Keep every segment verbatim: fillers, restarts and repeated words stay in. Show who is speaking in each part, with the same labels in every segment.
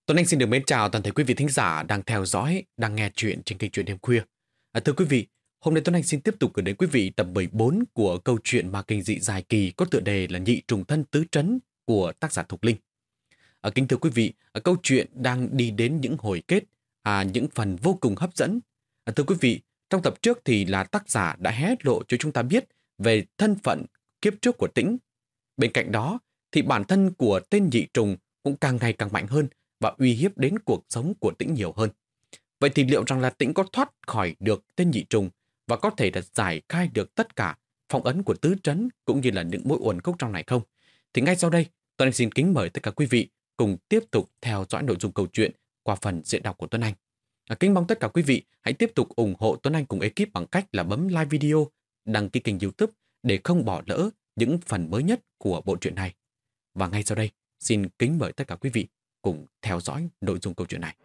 Speaker 1: Tuấn Anh xin được mến chào toàn thể quý vị thính giả đang theo dõi, đang nghe chuyện trên kênh Chuyện Đêm Khuya. À, thưa quý vị, hôm nay Tuấn Anh xin tiếp tục gửi đến quý vị tập mười bốn của câu chuyện ma kinh dị dài kỳ có tựa đề là Nhị Trùng Thân Tứ Trấn của tác giả Thục Linh. À, kính thưa quý vị, à, câu chuyện đang đi đến những hồi kết, à, những phần vô cùng hấp dẫn. À, thưa quý vị, trong tập trước thì là tác giả đã hé lộ cho chúng ta biết về thân phận kiếp trước của Tĩnh. Bên cạnh đó thì bản thân của tên Nhị Trùng cũng càng ngày càng mạnh hơn và uy hiếp đến cuộc sống của Tĩnh nhiều hơn. Vậy thì liệu rằng là Tĩnh có thoát khỏi được tên Nhị Trùng và có thể là giải khai được tất cả phong ấn của tứ trấn cũng như là những mối uẩn khúc trong này không? Thì ngay sau đây, Tuấn Anh xin kính mời tất cả quý vị cùng tiếp tục theo dõi nội dung câu chuyện qua phần diễn đọc của Tuấn Anh. À, kính mong tất cả quý vị hãy tiếp tục ủng hộ Tuấn Anh cùng ekip bằng cách là bấm like video, đăng ký kênh YouTube để không bỏ lỡ những phần mới nhất của bộ truyện này. Và ngay sau đây, xin kính mời tất cả quý vị cùng theo dõi nội dung câu chuyện này.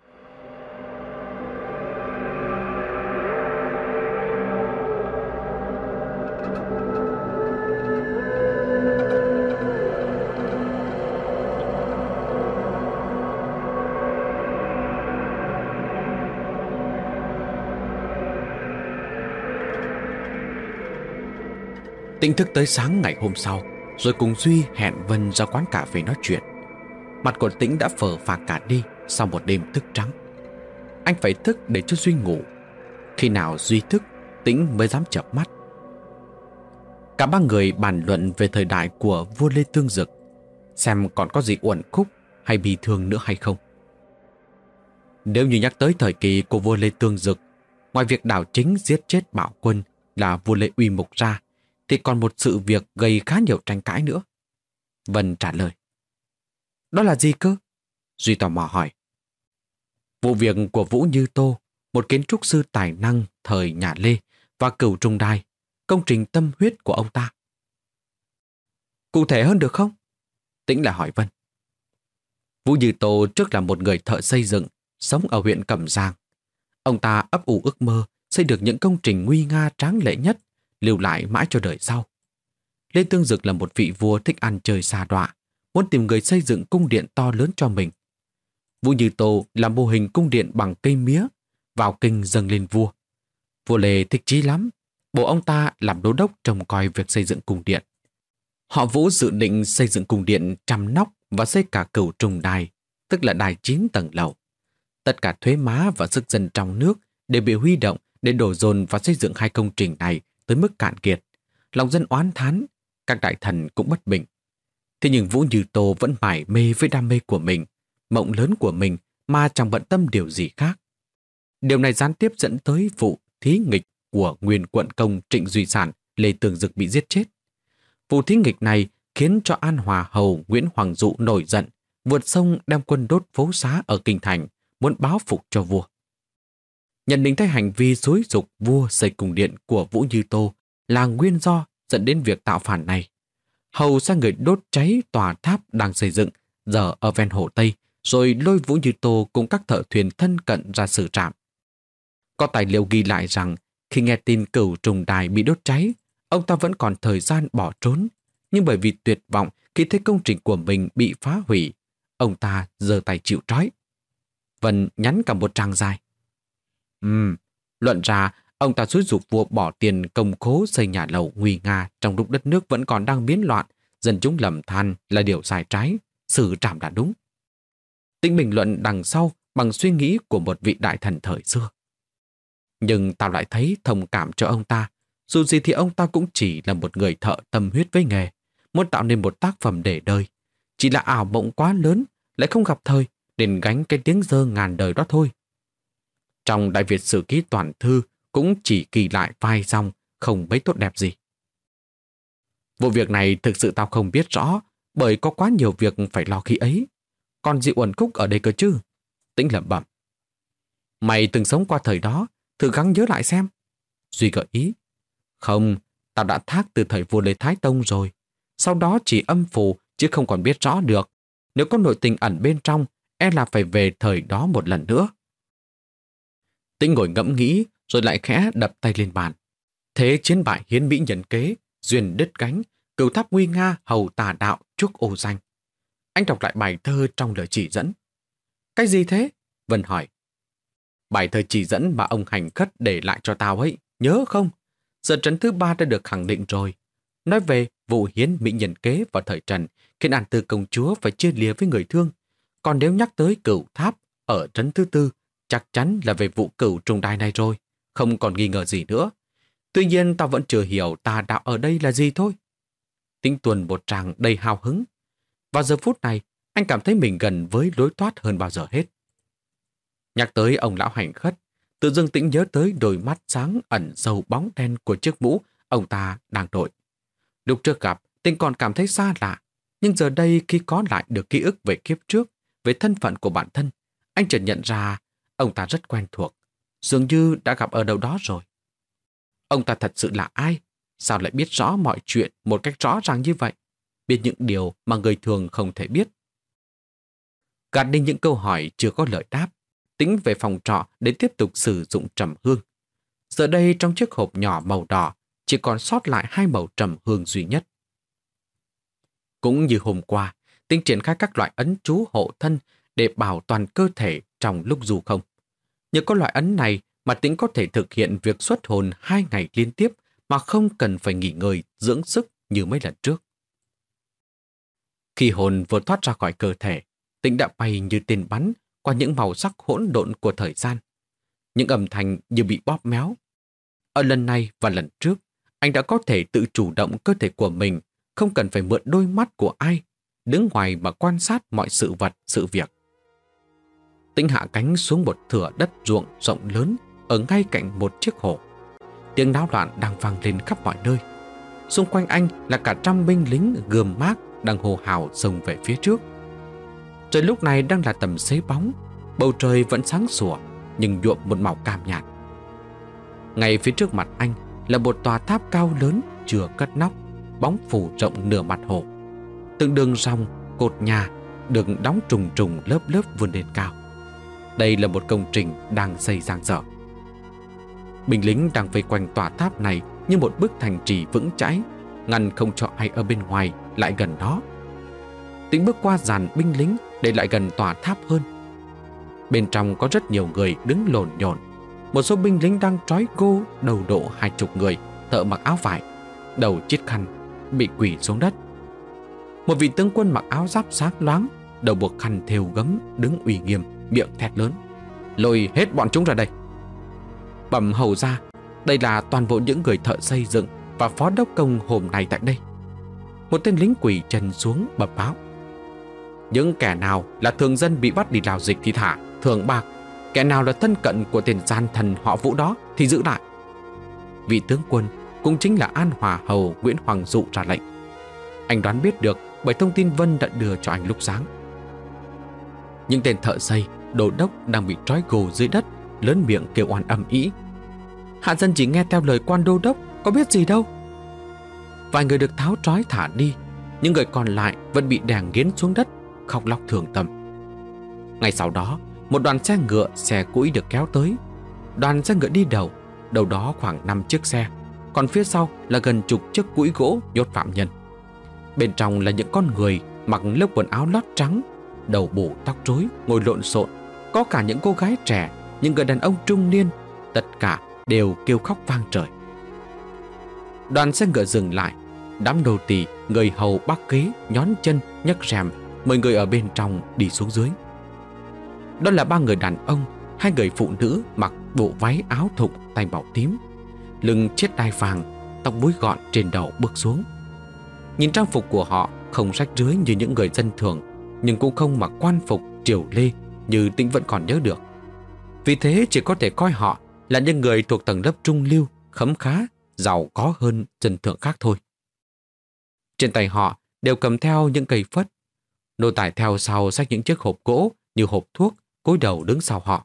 Speaker 1: Tĩnh thức tới sáng ngày hôm sau, rồi cùng Duy hẹn Vân ra quán cà phê nói chuyện. Mặt của Tĩnh đã phờ phạc cả đi sau một đêm thức trắng. Anh phải thức để cho Duy ngủ. Khi nào Duy thức, Tĩnh mới dám chợp mắt. Cả ba người bàn luận về thời đại của vua Lê Tương Dực, xem còn có gì uẩn khúc hay bi thương nữa hay không. Nếu như nhắc tới thời kỳ của vua Lê Tương Dực, ngoài việc đảo chính giết chết bạo quân là vua Lê Uy Mục ra, thì còn một sự việc gây khá nhiều tranh cãi nữa. Vân trả lời. Đó là gì cơ? Duy tò mò hỏi. Vụ việc của Vũ Như Tô, một kiến trúc sư tài năng thời nhà Lê, và Cửu Trùng Đài, công trình tâm huyết của ông ta. Cụ thể hơn được không? Tĩnh lại hỏi Vân. Vũ Như Tô trước là một người thợ xây dựng, sống ở huyện Cẩm Giang. Ông ta ấp ủ ước mơ xây được những công trình nguy nga tráng lệ nhất, lưu lại mãi cho đời sau. Lê Tương Dực là một vị vua thích ăn chơi xa đọa, muốn tìm người xây dựng cung điện to lớn cho mình. Vũ Như Tô làm mô hình cung điện bằng cây mía, vào kinh dâng lên vua. Vua Lê thích chí lắm, bổ ông ta làm đô đốc trông coi việc xây dựng cung điện. Họ Vũ dự định xây dựng cung điện trăm nóc và xây cả Cửu Trùng Đài, tức là đài chín tầng lầu. Tất cả thuế má và sức dân trong nước đều bị huy động để đổ dồn vào xây dựng hai công trình này tới mức cạn kiệt. Lòng dân oán thán, các đại thần cũng bất bình. Thế nhưng Vũ Như Tô vẫn mải mê với đam mê của mình, mộng lớn của mình mà chẳng bận tâm điều gì khác. Điều này gián tiếp dẫn tới vụ thí nghịch của nguyên quận công Trịnh Duy Sản Lê Tương Dực bị giết chết. Vụ thí nghịch này khiến cho An Hòa Hầu Nguyễn Hoàng Dụ nổi giận, vượt sông đem quân đốt phố xá ở kinh thành, muốn báo phục cho vua. Nhận định thấy hành vi xúi giục vua xây cung điện của Vũ Như Tô là nguyên do dẫn đến việc tạo phản này. Hầu sai người đốt cháy tòa tháp đang xây dựng giờ ở ven hồ Tây, rồi lôi Vũ Như Tô cùng các thợ thuyền thân cận ra xử trảm. Có tài liệu ghi lại rằng khi nghe tin Cửu Trùng Đài bị đốt cháy, ông ta vẫn còn thời gian bỏ trốn, nhưng bởi vì tuyệt vọng khi thấy công trình của mình bị phá hủy, ông ta giơ tay chịu trói. Vân nhắn cả một trang dài. Ừm, luận ra ông ta xúi giục vua bỏ tiền công khố xây nhà lầu nguy nga trong lúc đất nước vẫn còn đang biến loạn, dân chúng lầm than là điều sai trái, xử trảm đã đúng. Tĩnh bình luận đằng sau bằng suy nghĩ của một vị đại thần thời xưa. Nhưng tao lại thấy thông cảm cho ông ta, dù gì thì ông ta cũng chỉ là một người thợ tâm huyết với nghề, muốn tạo nên một tác phẩm để đời. Chỉ là ảo mộng quá lớn, lại không gặp thời, nên gánh cái tiếng dơ ngàn đời đó thôi. Trong Đại Việt Sử Ký Toàn Thư cũng chỉ ghi lại vài dòng, không mấy tốt đẹp gì. Vụ việc này thực sự tao không biết rõ, bởi có quá nhiều việc phải lo khi ấy. Còn gì uẩn khúc ở đây cơ chứ? Tĩnh lẩm bẩm. Mày từng sống qua thời đó, thử gắng nhớ lại xem. Duy gợi ý. Không, tao đã thác từ thời vua Lê Thái Tông rồi. Sau đó chỉ âm phù chứ không còn biết rõ được. Nếu có nội tình ẩn bên trong, e là phải về thời đó một lần nữa. Tĩnh ngồi ngẫm nghĩ, rồi lại khẽ đập tay lên bàn. Thế chiến bại hiến mỹ nhân kế, duyên đứt gánh, cửu tháp nguy nga hầu tà đạo chuốc ô danh. Anh đọc lại bài thơ trong lời chỉ dẫn. Cái gì thế? Vân hỏi. Bài thơ chỉ dẫn mà ông Hành Khất để lại cho tao ấy, nhớ không? Giờ trấn thứ ba đã được khẳng định rồi. Nói về vụ hiến mỹ nhân kế vào thời Trần, khiến An Tư công chúa phải chia lìa với người thương. Còn nếu nhắc tới Cửu Tháp ở trấn thứ tư, chắc chắn là về vụ Cửu Trùng Đài này rồi, không còn nghi ngờ gì nữa. Tuy nhiên tao vẫn chưa hiểu tà đạo ở đây là gì thôi. Tĩnh tuần một tràng đầy hào hứng. Vào giờ phút này, anh cảm thấy mình gần với lối thoát hơn bao giờ hết. Nhắc tới ông lão Hành Khất, tự dưng Tĩnh nhớ tới đôi mắt sáng ẩn sâu bóng đen của chiếc mũ ông ta đang đội. Lúc trước gặp, Tĩnh còn cảm thấy xa lạ, nhưng giờ đây khi có lại được ký ức về kiếp trước, về thân phận của bản thân, anh chợt nhận ra ông ta rất quen thuộc, dường như đã gặp ở đâu đó rồi. Ông ta thật sự là ai? Sao lại biết rõ mọi chuyện một cách rõ ràng như vậy? Biết những điều mà người thường không thể biết. Gạt đi những câu hỏi chưa có lời đáp, Tĩnh về phòng trọ để tiếp tục sử dụng trầm hương. Giờ đây trong chiếc hộp nhỏ màu đỏ chỉ còn sót lại hai màu trầm hương duy nhất. Cũng như hôm qua, Tĩnh triển khai các loại ấn chú hộ thân để bảo toàn cơ thể trong lúc du không. Nhờ có loại ấn này mà Tĩnh có thể thực hiện việc xuất hồn hai ngày liên tiếp mà không cần phải nghỉ ngơi, dưỡng sức như mấy lần trước. Khi hồn vừa thoát ra khỏi cơ thể, Tĩnh đã bay như tên bắn qua những màu sắc hỗn độn của thời gian. Những âm thanh như bị bóp méo. Ở lần này và lần trước, anh đã có thể tự chủ động cơ thể của mình, không cần phải mượn đôi mắt của ai, đứng ngoài mà quan sát mọi sự vật, sự việc. Tĩnh hạ cánh xuống một thửa đất ruộng rộng lớn ở ngay cạnh một chiếc hồ. Tiếng náo loạn đang vang lên khắp mọi nơi. Xung quanh anh là cả trăm binh lính gươm mác đang hô hào xông về phía trước. Trời lúc này đang là tầm xế bóng, bầu trời vẫn sáng sủa nhưng nhuộm một màu cam nhạt. Ngay phía trước mặt anh là một tòa tháp cao lớn chưa cất nóc, bóng phủ rộng nửa mặt hồ. Từng đường ròng cột nhà được đóng trùng trùng lớp lớp vươn lên cao. Đây là một công trình đang xây dang dở. Binh lính đang vây quanh tòa tháp này như một bức thành trì vững chãi, ngăn không cho ai ở bên ngoài lại gần nó. Tĩnh bước qua dàn binh lính để lại gần tòa tháp hơn. Bên trong có rất nhiều người đứng lổn nhổn. Một số binh lính đang trói gô đầu độ hai chục người, thợ mặc áo vải, đầu chiếc khăn, bị quỳ xuống đất. Một vị tướng quân mặc áo giáp sáng loáng, đầu buộc khăn thêu gấm, đứng uy nghiêm, miệng thét lớn: "Lôi hết bọn chúng ra đây!" Bẩm hầu ra, đây là toàn bộ những người thợ xây dựng và phó đốc công hôm nay tại đây. Một tên lính quỳ chân xuống bẩm báo: "Những kẻ nào là thường dân bị bắt đi lao dịch thì thả, thưởng bạc. Kẻ nào là thân cận của tên gian thần họ Vũ đó thì giữ lại." Vị tướng quân cũng chính là An Hòa hầu Nguyễn Hoàng Dụ ra lệnh. Anh đoán biết được bởi thông tin Vân đã đưa cho anh lúc sáng. Những tên thợ xây, đồ đốc đang bị trói gô dưới đất, lớn miệng kêu oan ầm ĩ. Hạ dân chỉ nghe theo lời quan đô đốc, có biết gì đâu. Vài người được tháo trói thả đi, những người còn lại vẫn bị đè nghiến xuống đất, khóc lóc thương tâm. Ngay sau đó, một đoàn xe ngựa, xe cũi được kéo tới. Đoàn xe ngựa đi đầu, đầu đó khoảng năm chiếc xe, còn phía sau là gần chục chiếc cũi gỗ nhốt phạm nhân. Bên trong là những con người mặc lớp quần áo lót trắng, đầu bù tóc rối, ngồi lộn xộn. Có cả những cô gái trẻ, những người đàn ông trung niên, tất cả đều kêu khóc vang trời. Đoàn xe ngựa dừng lại, đám nô tỳ, người hầu bắc ghế nhón chân nhấc rèm, mời người ở bên trong đi xuống dưới. Đó là ba người đàn ông, hai người phụ nữ mặc bộ váy áo thụng tay màu tím, lưng chiếc đai vàng, tóc búi gọn trên đầu bước xuống. Nhìn trang phục của họ không rách rưới như những người dân thường, nhưng cũng không mặc quan phục triều lê như Tĩnh vẫn còn nhớ được. Vì thế chỉ có thể coi họ là những người thuộc tầng lớp trung lưu, khấm khá, giàu có hơn dân thường khác thôi. Trên tay họ đều cầm theo những cây phất. Nô tài theo sau xách những chiếc hộp gỗ như hộp thuốc, cúi đầu đứng sau họ.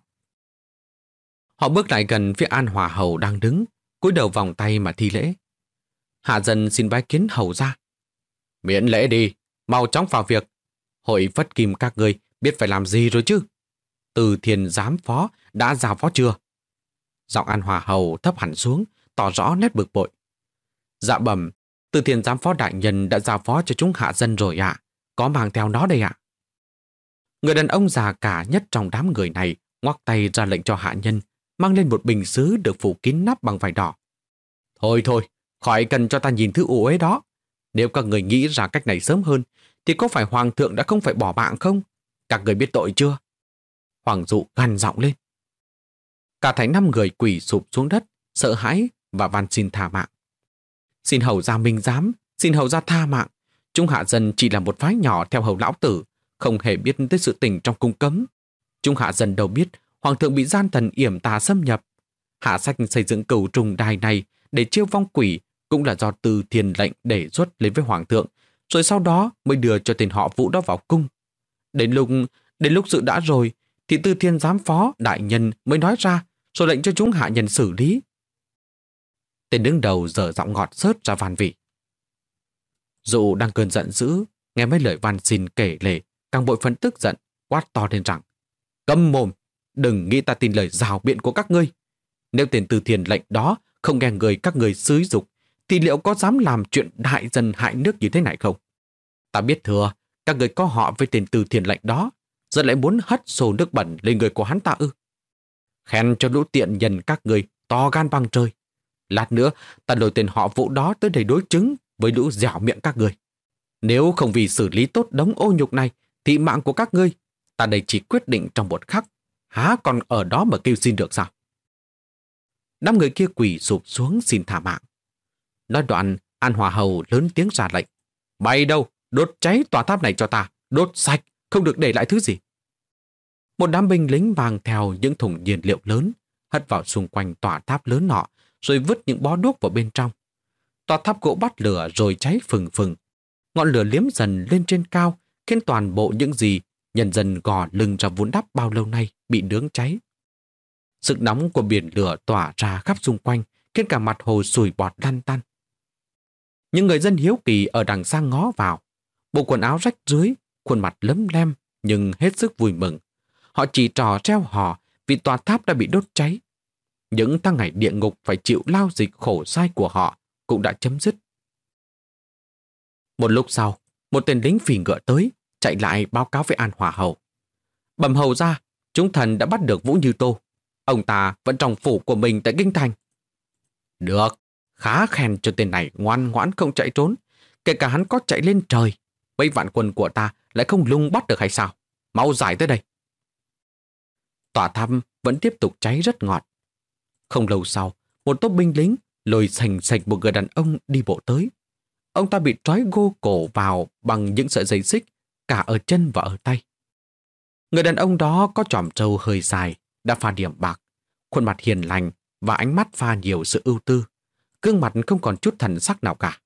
Speaker 1: Họ bước lại gần phía An Hòa hầu đang đứng, cúi đầu vòng tay mà thi lễ. Hạ dân xin bái kiến hầu ra. Miễn lễ đi, mau chóng vào việc. Hội Phất Kim các ngươi biết phải làm gì rồi chứ? Từ Thiền giám phó đã giao phó chưa? Giọng An Hòa hầu thấp hẳn xuống, tỏ rõ nét bực bội. Dạ bẩm, Từ Thiền giám phó đại nhân đã giao phó cho chúng hạ dân rồi ạ. Có mang theo nó đây ạ. Người đàn ông già cả nhất trong đám người này ngoắc tay ra lệnh cho hạ nhân mang lên một bình sứ được phủ kín nắp bằng vải đỏ. Thôi thôi, khỏi cần cho ta nhìn thứ ủ ấy đó. Nếu các người nghĩ ra cách này sớm hơn, thì có phải hoàng thượng đã không phải bỏ mạng không? Các người biết tội chưa? Hoàng dụ gằn giọng lên. Cả thảy năm người quỳ sụp xuống đất, sợ hãi và van xin tha mạng. Xin hầu gia minh giám, xin hầu gia tha mạng. Chúng hạ dân chỉ là một phái nhỏ theo hầu lão tử, không hề biết tới sự tình trong cung cấm. Chúng hạ dân đâu biết hoàng thượng bị gian thần yểm tà xâm nhập. Hạ sách xây dựng cửu trùng đài này để chiêu vong quỷ cũng là do Từ Thiên lệnh để xuất lên với hoàng thượng, rồi sau đó mới đưa cho tên họ Vũ đó vào cung. Đến lúc đến lúc sự đã rồi, thì Từ Thiên giám phó đại nhân mới nói ra, rồi lệnh cho chúng hạ nhân xử lý. Tên đứng đầu dở giọng ngọt xớt ra van vỉ. Dụ đang cơn giận dữ, nghe mấy lời van xin kể lể, càng bội phấn tức giận, quát to lên rằng: Câm mồm, đừng nghĩ ta tin lời rào biện của các ngươi. Nếu tên Từ Thiên lệnh đó không nghe người các người xúi dục, thì liệu có dám làm chuyện đại dân hại nước như thế này không? Ta biết thừa, các người có họ với tên Từ Thiên lệnh đó, giờ lại muốn hất xô nước bẩn lên người của hắn ta ư? Khen cho lũ tiện nhân các người to gan bằng trời. Lát nữa ta lôi tên họ Vũ đó tới đây đối chứng với lũ dẻo miệng các người. Nếu không vì xử lý tốt đống ô nhục này, thì mạng của các ngươi ta đây chỉ quyết định trong một khắc, há còn ở đó mà kêu xin được sao? Năm người kia quỳ sụp xuống xin thả mạng. Nói đoạn, An Hòa Hầu lớn tiếng ra lệnh: Bay đâu, đốt cháy tòa tháp này cho ta, đốt sạch, không được để lại thứ gì. Một đám binh lính mang theo những thùng nhiên liệu lớn, hất vào xung quanh tòa tháp lớn nọ, rồi vứt những bó đuốc vào bên trong. Tòa tháp gỗ bắt lửa rồi cháy phừng phừng. Ngọn lửa liếm dần lên trên cao, khiến toàn bộ những gì nhân dân gò lưng ra vun đắp bao lâu nay bị nướng cháy. Sức nóng của biển lửa tỏa ra khắp xung quanh, khiến cả mặt hồ sùi bọt lăn tăn. Những người dân hiếu kỳ ở đằng xa ngó vào, bộ quần áo rách rưới, khuôn mặt lấm lem nhưng hết sức vui mừng. Họ chỉ trò treo hò vì tòa tháp đã bị đốt cháy. Những tháng ngày địa ngục phải chịu lao dịch khổ sai của họ cũng đã chấm dứt. Một lúc sau, một tên lính phì ngựa tới, chạy lại báo cáo với An Hòa Hầu. Bẩm hầu ra, chúng thần đã bắt được Vũ Như Tô. Ông ta vẫn trong phủ của mình tại Kinh Thành. Được, khá khen cho tên này ngoan ngoãn không chạy trốn. Kể cả hắn có chạy lên trời, mấy vạn quân của ta lại không lung bắt được hay sao? Mau giải tới đây. Tòa tháp vẫn tiếp tục cháy rất ngọt. Không lâu sau, một tốp binh lính lôi sành sạch một người đàn ông đi bộ tới. Ông ta bị trói gô cổ vào bằng những sợi dây xích, cả ở chân và ở tay. Người đàn ông đó có chòm râu hơi dài, đã pha điểm bạc, khuôn mặt hiền lành và ánh mắt pha nhiều sự ưu tư, gương mặt không còn chút thần sắc nào cả.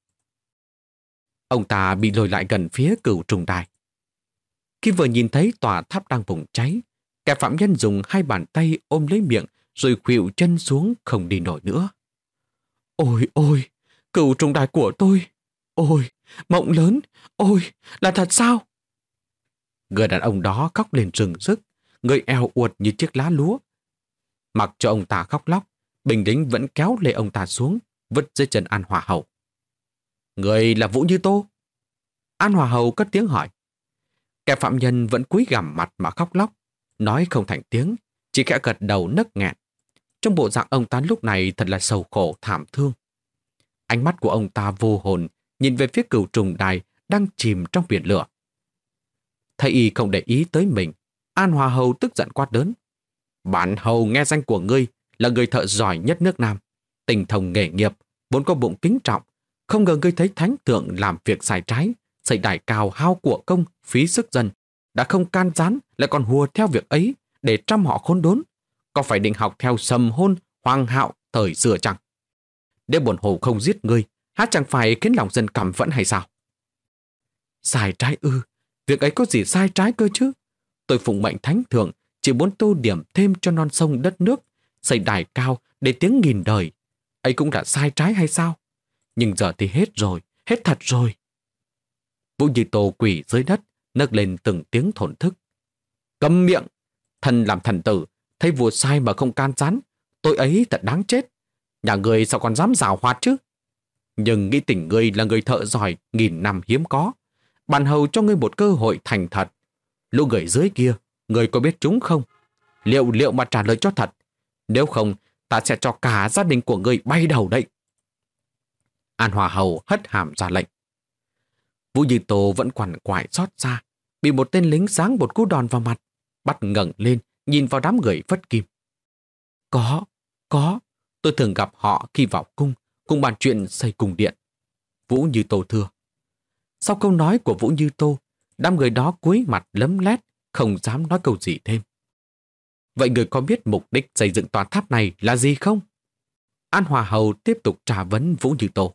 Speaker 1: Ông ta bị lôi lại gần phía Cửu Trùng Đài. Khi vừa nhìn thấy tòa tháp đang bùng cháy, kẻ phạm nhân dùng hai bàn tay ôm lấy miệng rồi khuỵu chân xuống không đi nổi nữa. Ôi ôi, Cửu Trùng Đài của tôi! Ôi, mộng lớn! Ôi, là thật sao? Người đàn ông đó khóc lên rừng rức, người eo uột như chiếc lá lúa. Mặc cho ông ta khóc lóc, binh lính vẫn kéo lê ông ta xuống, vứt dưới chân An Hòa Hầu. Người là Vũ Như Tô? An Hòa Hầu cất tiếng hỏi. Kẻ phạm nhân vẫn cúi gằm mặt mà khóc lóc, nói không thành tiếng, chỉ khẽ gật đầu nấc nghẹn. Trong bộ dạng ông ta lúc này thật là sầu khổ thảm thương. Ánh mắt của ông ta vô hồn, nhìn về phía Cửu Trùng Đài đang chìm trong biển lửa. Thấy y không để ý tới mình, An Hòa Hầu tức giận quát lớn. Bản hầu nghe danh của ngươi là người thợ giỏi nhất nước Nam, tình thông nghề nghiệp, vốn có bụng kính trọng. Không ngờ ngươi thấy thánh thượng làm việc sai trái, xây đài cao hao của công, phí sức dân, đã không can gián lại còn hùa theo việc ấy để trăm họ khốn đốn. Có phải định học theo sầm hôn, hoàng hạo thời xưa chăng? Nếu bổn hầu không giết ngươi, há chẳng phải khiến lòng dân cảm phẫn hay sao? Sai trái ư? Việc ấy có gì sai trái cơ chứ? Tôi phụng mệnh thánh thượng chỉ muốn tô điểm thêm cho non sông đất nước, xây đài cao để tiếng nghìn đời. Ấy cũng là sai trái hay sao? Nhưng giờ thì hết rồi, hết thật rồi. Vũ Như Tô quỳ dưới đất, nấc lên từng tiếng thổn thức. Câm miệng! Thần làm thần tử, thấy vua sai mà không can gián, tôi ấy thật đáng chết. Nhà ngươi sao còn dám giảo hoạt chứ? Nhưng nghĩ tình ngươi là người thợ giỏi nghìn năm hiếm có. Bản hầu cho ngươi một cơ hội thành thật. Lũ người dưới kia, người có biết chúng không? Liệu liệu mà trả lời cho thật. Nếu không, ta sẽ cho cả gia đình của người bay đầu đấy. An Hòa Hầu hất hàm ra lệnh. Vũ Như Tô vẫn quằn quại xót xa, bị một tên lính giáng một cú đòn vào mặt, bắt ngẩng lên, nhìn vào đám người Phất Kim. Có, có, tôi thường gặp họ khi vào cung, cùng bàn chuyện xây cung điện. Vũ Như Tô thưa. Sau câu nói của Vũ Như Tô, đám người đó cúi mặt lấm lét, không dám nói câu gì thêm. Vậy người có biết mục đích xây dựng tòa tháp này là gì không? An Hòa Hầu tiếp tục trả vấn Vũ Như Tô.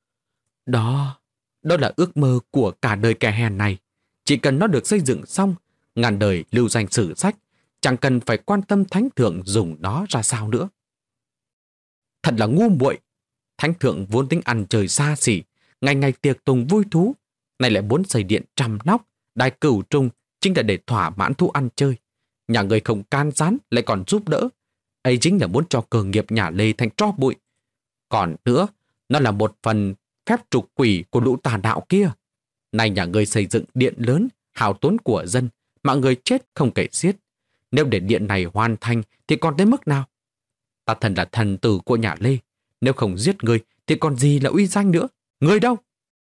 Speaker 1: Đó, đó là ước mơ của cả đời kẻ hèn này. Chỉ cần nó được xây dựng xong, ngàn đời lưu danh sử sách, chẳng cần phải quan tâm thánh thượng dùng nó ra sao nữa. Thật là ngu muội. Thánh thượng vốn tính ăn chơi xa xỉ, ngày ngày tiệc tùng vui thú, nay lại muốn xây điện trăm nóc, đài cửu trung, chính là để thỏa mãn thú ăn chơi. Nhà người không can gián lại còn giúp đỡ. Ấy chính là muốn cho cơ nghiệp nhà Lê thành tro bụi. Còn nữa, nó là một phần phép trục quỷ của lũ tà đạo kia. Nay nhà người xây dựng điện lớn, hào tốn của dân, mà người chết không kể xiết. Nếu để điện này hoàn thành thì còn tới mức nào? Ta thần là thần tử của nhà Lê. Nếu không giết người thì còn gì là uy danh nữa? Người đâu?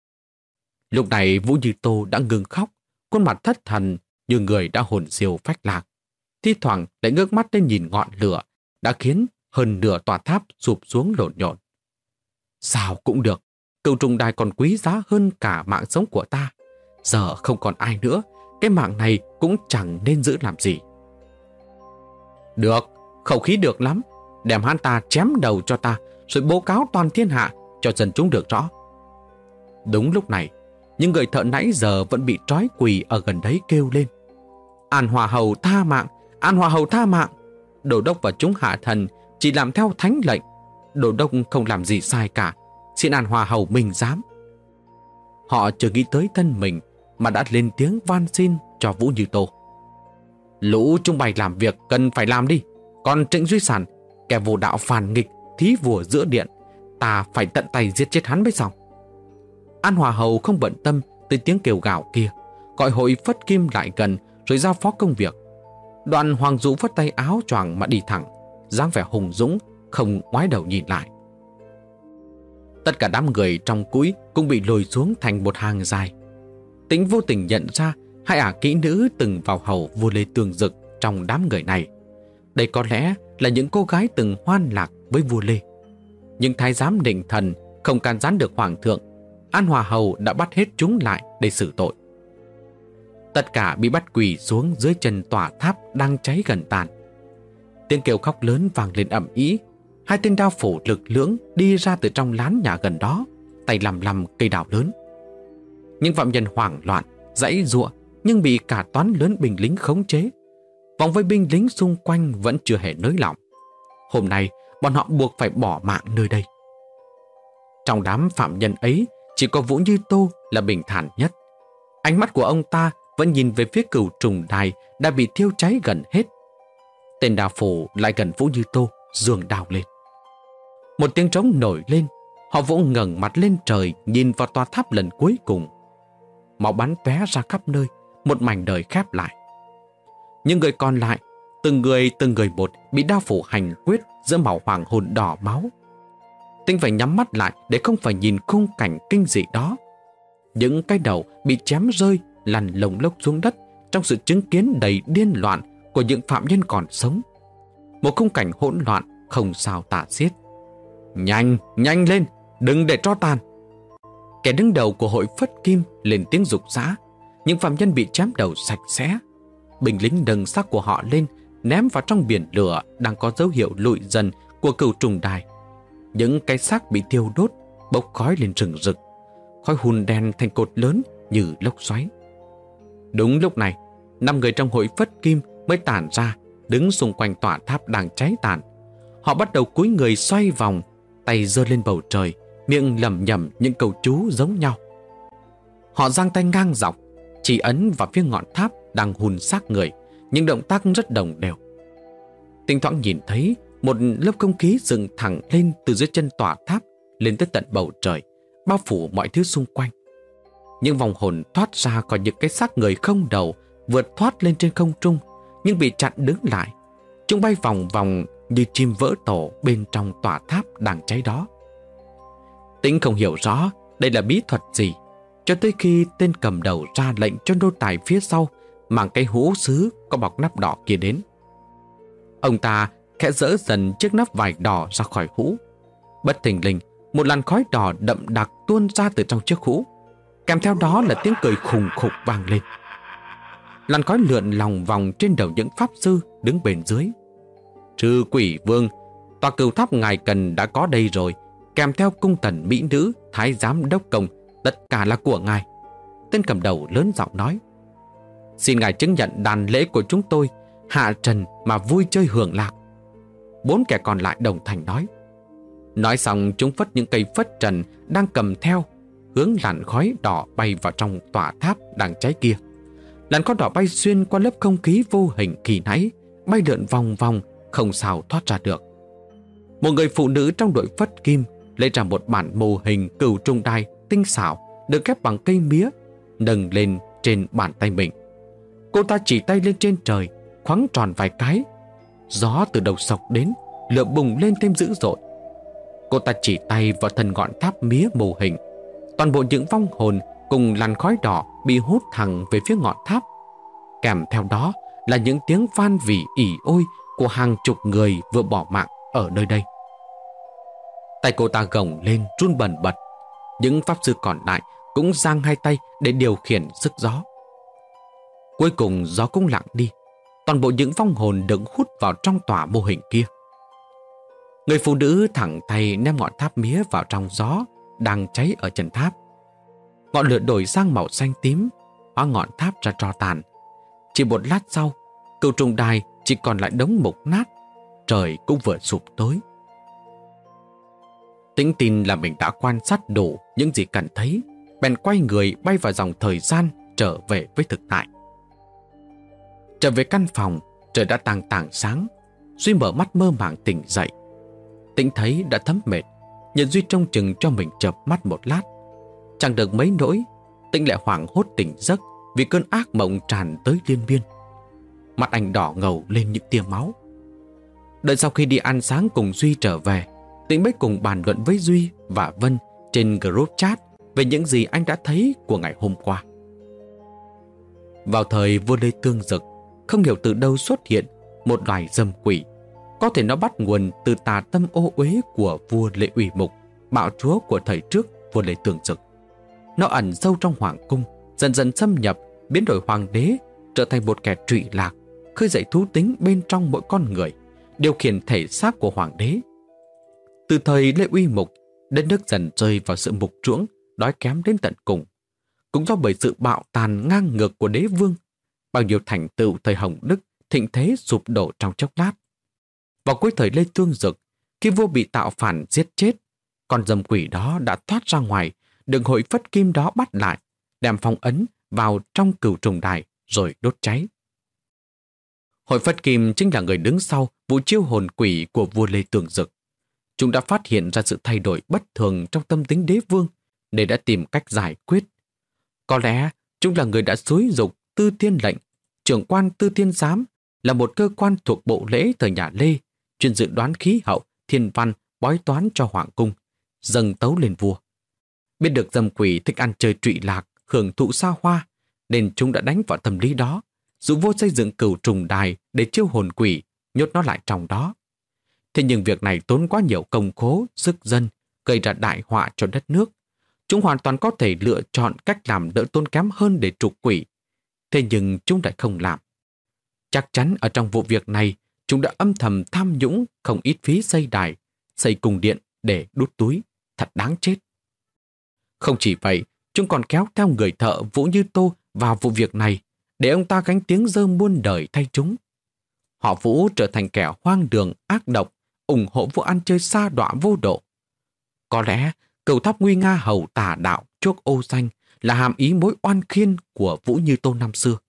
Speaker 1: Lúc này Vũ Như Tô đã ngừng khóc, khuôn mặt thất thần như người đã hồn siêu phách lạc. Thi thoảng lại ngước mắt lên nhìn ngọn lửa đã khiến hơn nửa tòa tháp sụp xuống lộn nhộn. Sao cũng được, cửu trùng đài còn quý giá hơn cả mạng sống của ta. Giờ không còn ai nữa, cái mạng này cũng chẳng nên giữ làm gì. Được, khẩu khí được lắm. Đem hắn ta chém đầu cho ta, rồi báo cáo toàn thiên hạ cho dân chúng được rõ. Đúng lúc này, những người thợ nãy giờ vẫn bị trói quỳ ở gần đấy kêu lên. An Hòa Hầu tha mạng, An Hòa Hầu tha mạng. Đô đốc và chúng hạ thần chỉ làm theo thánh lệnh. Đô đốc không làm gì sai cả, xin An Hòa Hầu mình dám. Họ chưa nghĩ tới thân mình mà đã lên tiếng van xin cho Vũ Như Tô. Lũ chúng bày làm việc cần phải làm đi. Còn Trịnh Duy Sản, kẻ vô đạo phản nghịch, thí vua giữa điện, ta phải tận tay giết chết hắn mới xong. An Hòa Hầu không bận tâm tới tiếng kêu gào kia, gọi hội Phất Kim lại gần rồi giao phó công việc. Đoàn Hoàng Dụ phất tay áo choàng mà đi thẳng, dáng vẻ hùng dũng, không ngoái đầu nhìn lại. Tất cả đám người trong cũi cũng bị lùi xuống thành một hàng dài. Tính vô tình nhận ra hai ả kỹ nữ từng vào hầu vua Lê Tương Dực trong đám người này. Đây có lẽ là những cô gái từng hoan lạc với vua Lê. Nhưng thái giám định thần không can gián được hoàng thượng. An Hòa Hầu đã bắt hết chúng lại để xử tội. Tất cả bị bắt quỳ xuống dưới chân tòa tháp đang cháy gần tàn. Tiếng kêu khóc lớn vang lên ầm ĩ. Hai tên đao phủ lực lưỡng đi ra từ trong lán nhà gần đó, tay lầm lầm cây đào lớn. Những phạm nhân hoảng loạn, giãy giụa nhưng bị cả toán lớn binh lính khống chế. Vòng vây binh lính xung quanh vẫn chưa hề nới lỏng. Hôm nay, bọn họ buộc phải bỏ mạng nơi đây. Trong đám phạm nhân ấy, chỉ có Vũ Như Tô là bình thản nhất. Ánh mắt của ông ta vẫn nhìn về phía cửu trùng đài đã bị thiêu cháy gần hết. Tên đao phủ lại gần Vũ Như Tô, giương đao lên. Một tiếng trống nổi lên, họ vỗ ngẩng mặt lên trời nhìn vào tòa tháp lần cuối cùng. Máu bắn tóe ra khắp nơi, một mảnh đời khép lại. Những người còn lại, từng người từng người một bị đao phủ hành quyết giữa màu hoàng hôn đỏ máu. Tinh phải nhắm mắt lại để không phải nhìn khung cảnh kinh dị đó. Những cái đầu bị chém rơi lăn lồng lốc xuống đất trong sự chứng kiến đầy điên loạn của những phạm nhân còn sống. Một khung cảnh hỗn loạn không sao tả xiết. Nhanh, nhanh lên, đừng để tro tàn. Kẻ đứng đầu của hội Phất Kim lên tiếng giục giã. Những phạm nhân bị chém đầu sạch sẽ. Binh lính nâng xác của họ lên, ném vào trong biển lửa đang có dấu hiệu lụi dần của cửu trùng đài. Những cái xác bị thiêu đốt bốc khói lên rừng rực, khói hun đen thành cột lớn như lốc xoáy. Đúng lúc này, năm người trong hội Phất Kim mới tản ra, đứng xung quanh tòa tháp đang cháy tàn. Họ bắt đầu cúi người xoay vòng, tay giơ lên bầu trời, miệng lẩm nhẩm những câu chú giống nhau. Họ giang tay ngang dọc, chỉ ấn vào phía ngọn tháp đang hun xác người, những động tác rất đồng đều. Thỉnh thoảng nhìn thấy một lớp không khí dựng thẳng lên từ dưới chân tòa tháp lên tới tận bầu trời, bao phủ mọi thứ xung quanh. Những vòng hồn thoát ra khỏi những cái xác người không đầu vượt thoát lên trên không trung, nhưng bị chặn đứng lại. Chúng bay vòng vòng như chim vỡ tổ bên trong tòa tháp đang cháy đó. Tĩnh không hiểu rõ đây là bí thuật gì, cho tới khi tên cầm đầu ra lệnh cho nô tài phía sau mang cái hũ sứ có bọc nắp đỏ kia đến. Ông ta khẽ dỡ dần chiếc nắp vải đỏ ra khỏi hũ. Bất thình lình, một làn khói đỏ đậm đặc tuôn ra từ trong chiếc hũ, kèm theo đó là tiếng cười khùng khục vang lên. Làn khói lượn lòng vòng trên đầu những pháp sư đứng bên dưới. Trừ Quỷ Vương, tòa cửu tháp ngài cần đã có đây rồi, kèm theo cung tần mỹ nữ, thái giám đốc công, tất cả là của ngài. Tên cầm đầu lớn giọng nói. Xin ngài chứng nhận đàn lễ của chúng tôi hạ trần mà vui chơi hưởng lạc. Bốn kẻ còn lại đồng thanh nói. Nói xong, chúng phất những cây phất trần đang cầm theo, hướng làn khói đỏ bay vào trong tòa tháp đang cháy kia. Làn khói đỏ bay xuyên qua lớp không khí vô hình kỳ nãy, bay lượn vòng vòng, không sao thoát ra được. Một người phụ nữ trong đội phất kim lấy ra một bản mô hình cửu trung đài tinh xảo được ghép bằng cây mía, nâng lên trên bàn tay mình. Cô ta chỉ tay lên trên trời, khoáng tròn vài cái. Gió từ đầu sộc đến, lửa bùng lên thêm dữ dội. Cô ta chỉ tay vào thân ngọn tháp mía mô hình. Toàn bộ những vong hồn cùng làn khói đỏ bị hút thẳng về phía ngọn tháp. Kèm theo đó là những tiếng van vỉ ỉ ôi của hàng chục người vừa bỏ mạng ở nơi đây. Tay cô ta gồng lên run bần bật. Những pháp sư còn lại cũng giang hai tay để điều khiển sức gió. Cuối cùng gió cũng lặng đi. Toàn bộ những vong hồn được hút vào trong tòa mô hình kia. Người phụ nữ thẳng tay ném ngọn tháp mía vào trong gió đang cháy ở chân tháp. Ngọn lửa đổi sang màu xanh tím, hóa ngọn tháp ra tro tàn. Chỉ một lát sau, cửu trùng đài chỉ còn lại đống mục nát. Trời cũng vừa sụp tối. Tĩnh tin là mình đã quan sát đủ những gì cần thấy, bèn quay người bay vào dòng thời gian trở về với thực tại. Trở về căn phòng, trời đã tàng tàng sáng. Duy mở mắt mơ màng tỉnh dậy. Tĩnh thấy đã thấm mệt, nhưng Duy trông chừng cho mình chợp mắt một lát. Chẳng được mấy nỗi, Tĩnh lại hoảng hốt tỉnh giấc vì cơn ác mộng tràn tới liên miên. Mặt anh đỏ ngầu lên những tia máu. Đợi sau khi đi ăn sáng cùng Duy trở về, Tĩnh mới cùng bàn luận với Duy và Vân trên group chat về những gì anh đã thấy của ngày hôm qua. Vào thời vua Lê Tương Dực, không hiểu từ đâu xuất hiện một loài dâm quỷ. Có thể nó bắt nguồn từ tà tâm ô uế của vua Lê Uy Mục, bạo chúa của thời trước vua Lê Tương Dực. Nó ẩn sâu trong hoàng cung, dần dần xâm nhập, biến đổi hoàng đế, trở thành một kẻ trụy lạc, khơi dậy thú tính bên trong mỗi con người, điều khiển thể xác của hoàng đế. Từ thời Lê Uy Mục, đất nước dần rơi vào sự mục ruỗng, đói kém đến tận cùng. Cũng do bởi sự bạo tàn ngang ngược của đế vương, bao nhiêu thành tựu thời Hồng Đức thịnh thế sụp đổ trong chốc lát. Vào cuối thời Lê Tương Dực, khi vua bị tạo phản giết chết, con dâm quỷ đó đã thoát ra ngoài, được hội phất kim đó bắt lại, đem phong ấn vào trong cửu trùng đài rồi đốt cháy. Hội phất kim chính là người đứng sau vụ chiêu hồn quỷ của vua Lê Tương Dực. Chúng đã phát hiện ra sự thay đổi bất thường trong tâm tính đế vương, để đã tìm cách giải quyết. Có lẽ chúng là người đã xúi giục Tư Thiên Lệnh, trưởng quan Tư Thiên Giám, là một cơ quan thuộc bộ lễ thời nhà Lê, chuyên dự đoán khí hậu, thiên văn, bói toán cho hoàng cung, dâng tấu lên vua. Biết được dâm quỷ thích ăn chơi trụy lạc, hưởng thụ xa hoa, nên chúng đã đánh vào tâm lý đó, dụ vua xây dựng cửu trùng đài để chiêu hồn quỷ, nhốt nó lại trong đó. Thế nhưng việc này tốn quá nhiều công khố, sức dân, gây ra đại họa cho đất nước. Chúng hoàn toàn có thể lựa chọn cách làm đỡ tốn kém hơn để trục quỷ. Thế nhưng chúng lại không làm. Chắc chắn ở trong vụ việc này, chúng đã âm thầm tham nhũng không ít phí xây đài, xây cung điện để đút túi. Thật đáng chết. Không chỉ vậy, chúng còn kéo theo người thợ Vũ Như Tô vào vụ việc này để ông ta gánh tiếng dơ muôn đời thay chúng. Họ Vũ trở thành kẻ hoang đường, ác độc, ủng hộ vua ăn chơi sa đọa vô độ. Có lẽ cửu tháp nguy nga hầu tà đạo chuốc ô xanh là hàm ý mối oan khiên của Vũ Như Tô năm xưa.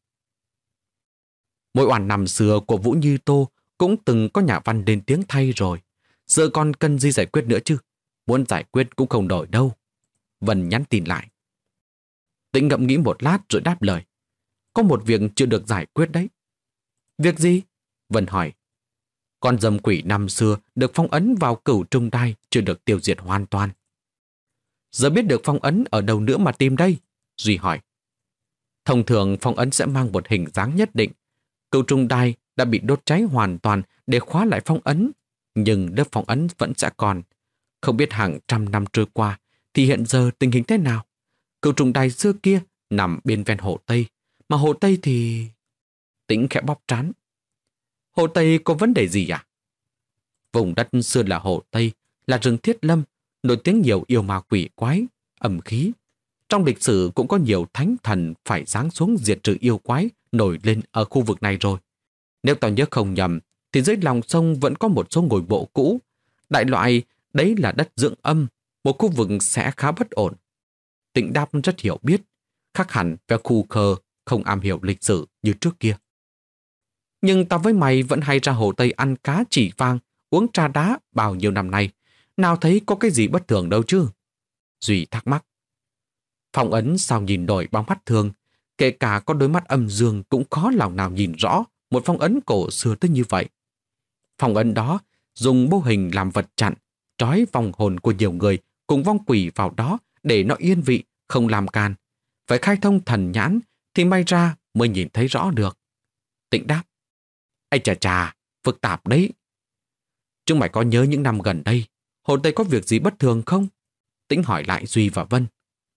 Speaker 1: Mối oan năm xưa của Vũ Như Tô cũng từng có nhà văn lên tiếng thay rồi. Giờ còn cần gì giải quyết nữa chứ? Muốn giải quyết cũng không đổi đâu. Vân nhắn tin lại. Tĩnh ngẫm nghĩ một lát rồi đáp lời. có một việc chưa được giải quyết đấy. Việc gì? Vân hỏi. Con dâm quỷ năm xưa được phong ấn vào Cửu Trung Đai chưa được tiêu diệt hoàn toàn. Giờ biết được phong ấn ở đâu nữa mà tìm đây? Duy hỏi. Thông thường phong ấn sẽ mang một hình dáng nhất định. Cửu Trung Đai đã bị đốt cháy hoàn toàn để khóa lại phong ấn, nhưng lớp phong ấn vẫn sẽ còn. Không biết hàng trăm năm trôi qua thì hiện giờ tình hình thế nào? Cửu Trung Đai xưa kia nằm bên ven hồ Tây, mà hồ Tây thì... Tĩnh khẽ bóp trán. Hồ Tây có vấn đề gì à? Vùng đất xưa là hồ Tây, là rừng thiết lâm, nổi tiếng nhiều yêu ma quỷ quái, âm khí. Trong lịch sử cũng có nhiều thánh thần phải giáng xuống diệt trừ yêu quái nổi lên ở khu vực này rồi. Nếu tao nhớ không nhầm, thì dưới lòng sông vẫn có một số ngôi mộ cũ. Đại loại, đấy là đất dưỡng âm, một khu vực sẽ khá bất ổn. Tĩnh đáp rất hiểu biết, khác hẳn về khu khờ, không am hiểu lịch sử như trước kia. Nhưng tao với mày vẫn hay ra hồ Tây ăn cá chỉ vàng, uống trà đá bao nhiêu năm nay. Nào thấy có cái gì bất thường đâu chứ? Duy thắc mắc. Phong ấn sao nhìn nổi bằng mắt thường, kể cả có đôi mắt âm dương cũng khó lòng nào nhìn rõ một phong ấn cổ xưa tới như vậy. Phong ấn đó dùng mô hình làm vật chặn, trói vong hồn của nhiều người cùng vong quỷ vào đó để nó yên vị, không làm can. Phải khai thông thần nhãn thì may ra mới nhìn thấy rõ được. Tĩnh đáp. Ây chà chà, phức tạp đấy. Chúng mày có nhớ những năm gần đây, hồ Tây có việc gì bất thường không? Tĩnh hỏi lại Duy và Vân.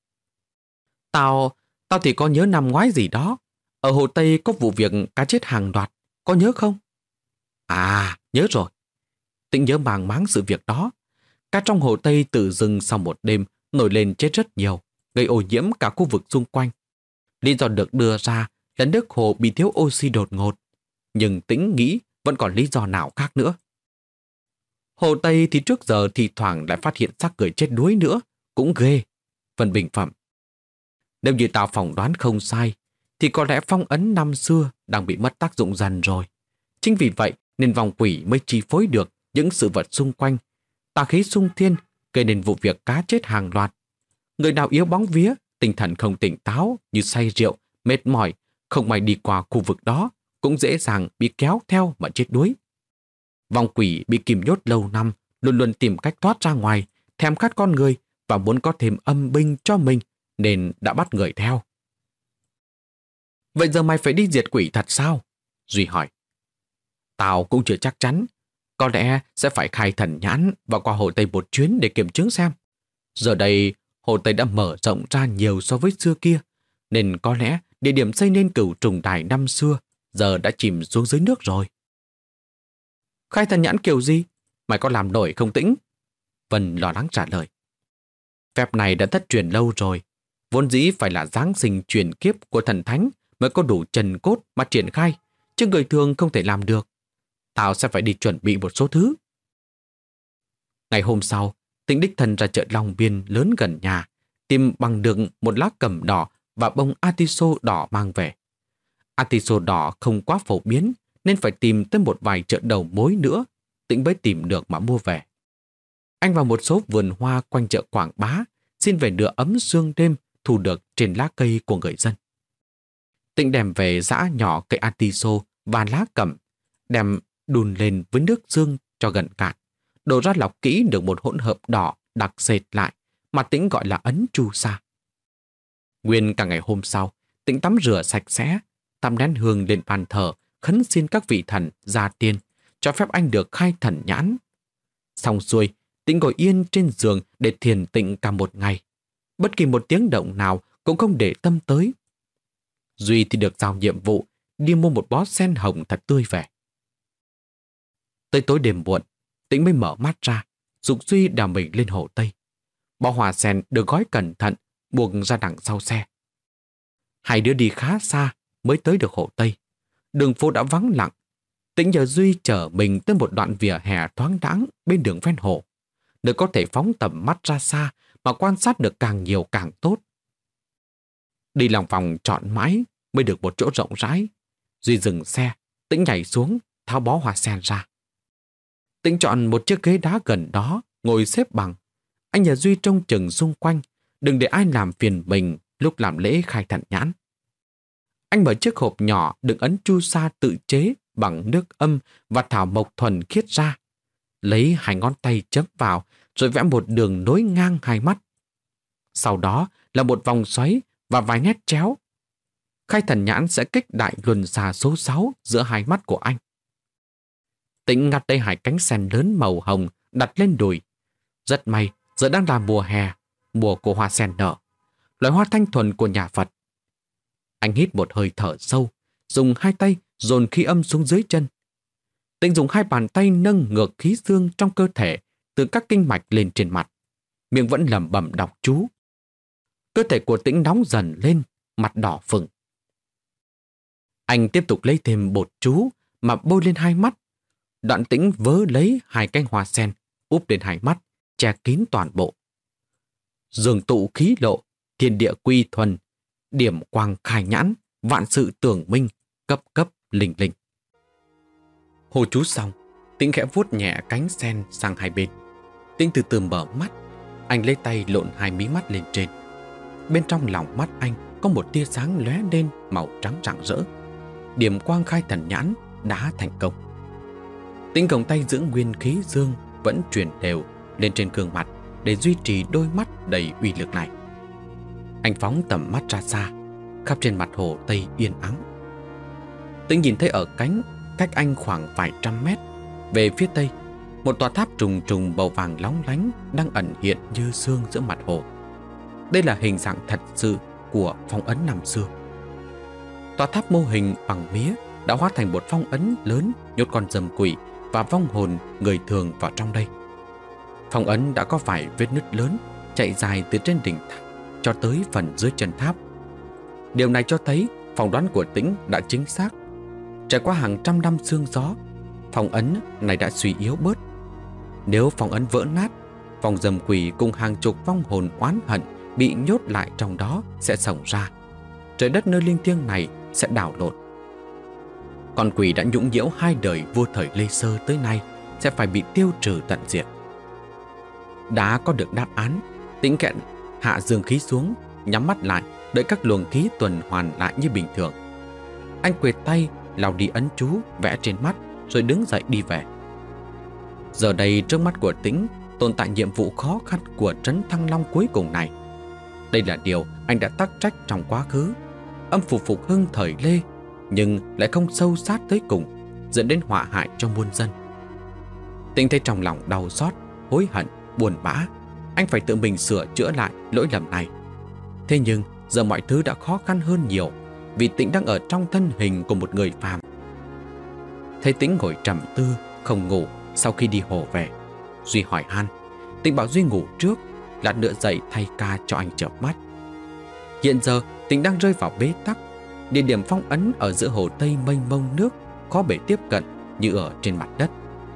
Speaker 1: Tao, tao thì có nhớ năm ngoái gì đó. Ở hồ Tây có vụ việc cá chết hàng loạt, có nhớ không? À, nhớ rồi. Tĩnh nhớ màng máng sự việc đó. Cá trong hồ Tây tự dưng sau một đêm nổi lên chết rất nhiều, gây ô nhiễm cả khu vực xung quanh. Lý do được đưa ra là nước hồ bị thiếu oxy đột ngột. Nhưng Tĩnh nghĩ vẫn còn lý do nào khác nữa. Hồ Tây thì trước giờ thì thoảng lại phát hiện xác người chết đuối nữa, cũng ghê. Vân bình phẩm. Nếu như tao phỏng đoán không sai, thì có lẽ phong ấn năm xưa đang bị mất tác dụng dần rồi. Chính vì vậy nên vong quỷ mới chi phối được những sự vật xung quanh. Tà khí xung thiên gây nên vụ việc cá chết hàng loạt. Người nào yếu bóng vía, tinh thần không tỉnh táo như say rượu, mệt mỏi, không may đi qua khu vực đó cũng dễ dàng bị kéo theo mà chết đuối. Vong quỷ bị kìm nhốt lâu năm luôn luôn tìm cách thoát ra ngoài, thèm khát con người và muốn có thêm âm binh cho mình nên đã bắt người theo. Vậy giờ mày phải đi diệt quỷ thật sao? Duy hỏi. Tao cũng chưa chắc chắn. Có lẽ sẽ phải khai thần nhãn và qua hồ Tây một chuyến để kiểm chứng xem. Giờ đây, hồ Tây đã mở rộng ra nhiều so với xưa kia, nên có lẽ địa điểm xây nên Cửu Trùng Đài năm xưa giờ đã chìm xuống dưới nước rồi. Khai thần nhãn kiểu gì? Mày có làm nổi không Tĩnh? Vân lo lắng trả lời. Phép này đã thất truyền lâu rồi. Vốn dĩ phải là giáng sinh truyền kiếp của thần thánh mới có đủ trần cốt mà triển khai, chứ người thường không thể làm được. Tao sẽ phải đi chuẩn bị một số thứ. Ngày hôm sau, Tĩnh đích thân ra chợ Long Biên lớn gần nhà, tìm bằng được một lá cẩm đỏ và bông atiso đỏ mang về. Atiso đỏ không quá phổ biến, nên phải tìm tới một vài chợ đầu mối nữa, Tĩnh mới tìm được mà mua về. Anh vào một số vườn hoa quanh chợ Quảng Bá, xin về nửa ấm sương đêm thu được trên lá cây của người dân. Tĩnh đem về giã nhỏ cây atiso và lá cẩm, đem đun lên với nước sương cho gần cạn, đổ ra lọc kỹ được một hỗn hợp đỏ đặc sệt lại mà Tĩnh gọi là ấn chu sa. Nguyên cả ngày hôm sau, Tĩnh tắm rửa sạch sẽ, tắm nén hương lên bàn thờ, khấn xin các vị thần gia tiên cho phép anh được khai thần nhãn. Xong xuôi, Tĩnh ngồi yên trên giường để thiền tịnh cả một ngày. Bất kỳ một tiếng động nào cũng không để tâm tới. Duy thì được giao nhiệm vụ đi mua một bó sen hồng thật tươi về. Tới tối đêm muộn, Tĩnh mới mở mắt ra, giục Duy đào mình lên hồ Tây. Bó hoa sen được gói cẩn thận, buộc ra đằng sau xe. Hai đứa đi khá xa mới tới được hồ Tây. Đường phố đã vắng lặng. Tĩnh nhờ Duy chở mình tới một đoạn vỉa hè thoáng đãng bên đường ven hồ, nơi có thể phóng tầm mắt ra xa mà quan sát được càng nhiều càng tốt. Đi lòng vòng trọn mãi mới được một chỗ rộng rãi. Duy dừng xe, Tĩnh nhảy xuống, tháo bó hoa sen ra. Tĩnh chọn một chiếc ghế đá gần đó, ngồi xếp bằng. Anh nhờ Duy trông chừng xung quanh, đừng để ai làm phiền mình lúc làm lễ khai thần nhãn. Anh mở chiếc hộp nhỏ đựng ấn chu sa tự chế bằng nước âm và thảo mộc thuần khiết ra. Lấy hai ngón tay chấm vào rồi vẽ một đường nối ngang hai mắt. Sau đó là một vòng xoáy và vài nét chéo. Khai thần nhãn sẽ kích đại luân xa số sáu giữa hai mắt của anh. Tĩnh ngắt đây hai cánh sen lớn màu hồng đặt lên đùi. Rất may, giờ đang là mùa hè, mùa của hoa sen nở, loài hoa thanh thuần của nhà Phật. Anh hít một hơi thở sâu, dùng hai tay dồn khí âm xuống dưới chân. Tĩnh dùng hai bàn tay nâng ngược khí dương trong cơ thể từ các kinh mạch lên trên mặt. Miệng vẫn lẩm bẩm đọc chú. Cơ thể của Tĩnh nóng dần lên, mặt đỏ phừng. Anh tiếp tục lấy thêm bột chú mà bôi lên hai mắt. Đoạn Tĩnh vớ lấy hai cánh hoa sen úp lên hai mắt, che kín toàn bộ. Dương tụ khí lộ, thiên địa quy thuần, điểm quang khai nhãn, vạn sự tưởng minh, cấp cấp linh linh. Hô chú xong, Tĩnh khẽ vuốt nhẹ cánh sen sang hai bên. Tĩnh từ từ mở mắt. Anh lấy tay lộn hai mí mắt lên trên. Bên trong lòng mắt anh có một tia sáng lóe lên màu trắng rạng rỡ. Điểm quang khai thần nhãn đã thành công. Tĩnh gồng tay giữ nguyên khí dương vẫn chuyển đều lên trên gương mặt để duy trì đôi mắt đầy uy lực này. Anh phóng tầm mắt ra xa, khắp trên mặt hồ Tây yên ắng. Tĩnh nhìn thấy ở cánh, cách anh khoảng vài trăm mét, về phía tây, một tòa tháp trùng trùng màu vàng lóng lánh đang ẩn hiện như sương giữa mặt hồ. Đây là hình dạng thật sự của phong ấn năm xưa. Tòa tháp mô hình bằng mía đã hóa thành một phong ấn lớn nhốt con dầm quỷ và vong hồn người thường vào trong đây. Phong ấn đã có vài vết nứt lớn chạy dài từ trên đỉnh tháp cho tới phần dưới chân tháp. Điều này cho thấy phỏng đoán của Tĩnh đã chính xác. Trải qua hàng trăm năm sương gió, phong ấn này đã suy yếu bớt. Nếu phong ấn vỡ nát, vong dầm quỷ cùng hàng chục vong hồn oán hận bị nhốt lại trong đó sẽ xổng ra. Trời đất nơi linh thiêng này sẽ đảo lộn. Con quỷ đã nhũng nhiễu hai đời vua thời Lê Sơ tới nay sẽ phải bị tiêu trừ tận diệt. Đã có được đáp án, Tĩnh kẹn hạ dương khí xuống, nhắm mắt lại, đợi các luồng khí tuần hoàn lại như bình thường. Anh quệt tay, lau đi ấn chú vẽ trên mắt, rồi đứng dậy đi về. Giờ đây trước mắt của Tĩnh tồn tại nhiệm vụ khó khăn của trấn Thăng Long cuối cùng này. Đây là điều anh đã tắc trách trong quá khứ, âm phục phục hưng thời Lê, nhưng lại không sâu sát tới cùng, dẫn đến họa hại cho muôn dân. Tĩnh thấy trong lòng đau xót, hối hận, buồn bã. Anh phải tự mình sửa chữa lại lỗi lầm này. Thế nhưng giờ mọi thứ đã khó khăn hơn nhiều, vì Tĩnh đang ở trong thân hình của một người phàm. Thấy Tĩnh ngồi trầm tư không ngủ sau khi đi hồ về, Duy hỏi han. Tĩnh bảo Duy ngủ trước, lát nữa dậy thay ca cho anh chợp mắt. Hiện giờ Tĩnh đang rơi vào bế tắc. Địa điểm phong ấn ở giữa hồ Tây mênh mông nước, khó bể tiếp cận như ở trên mặt đất.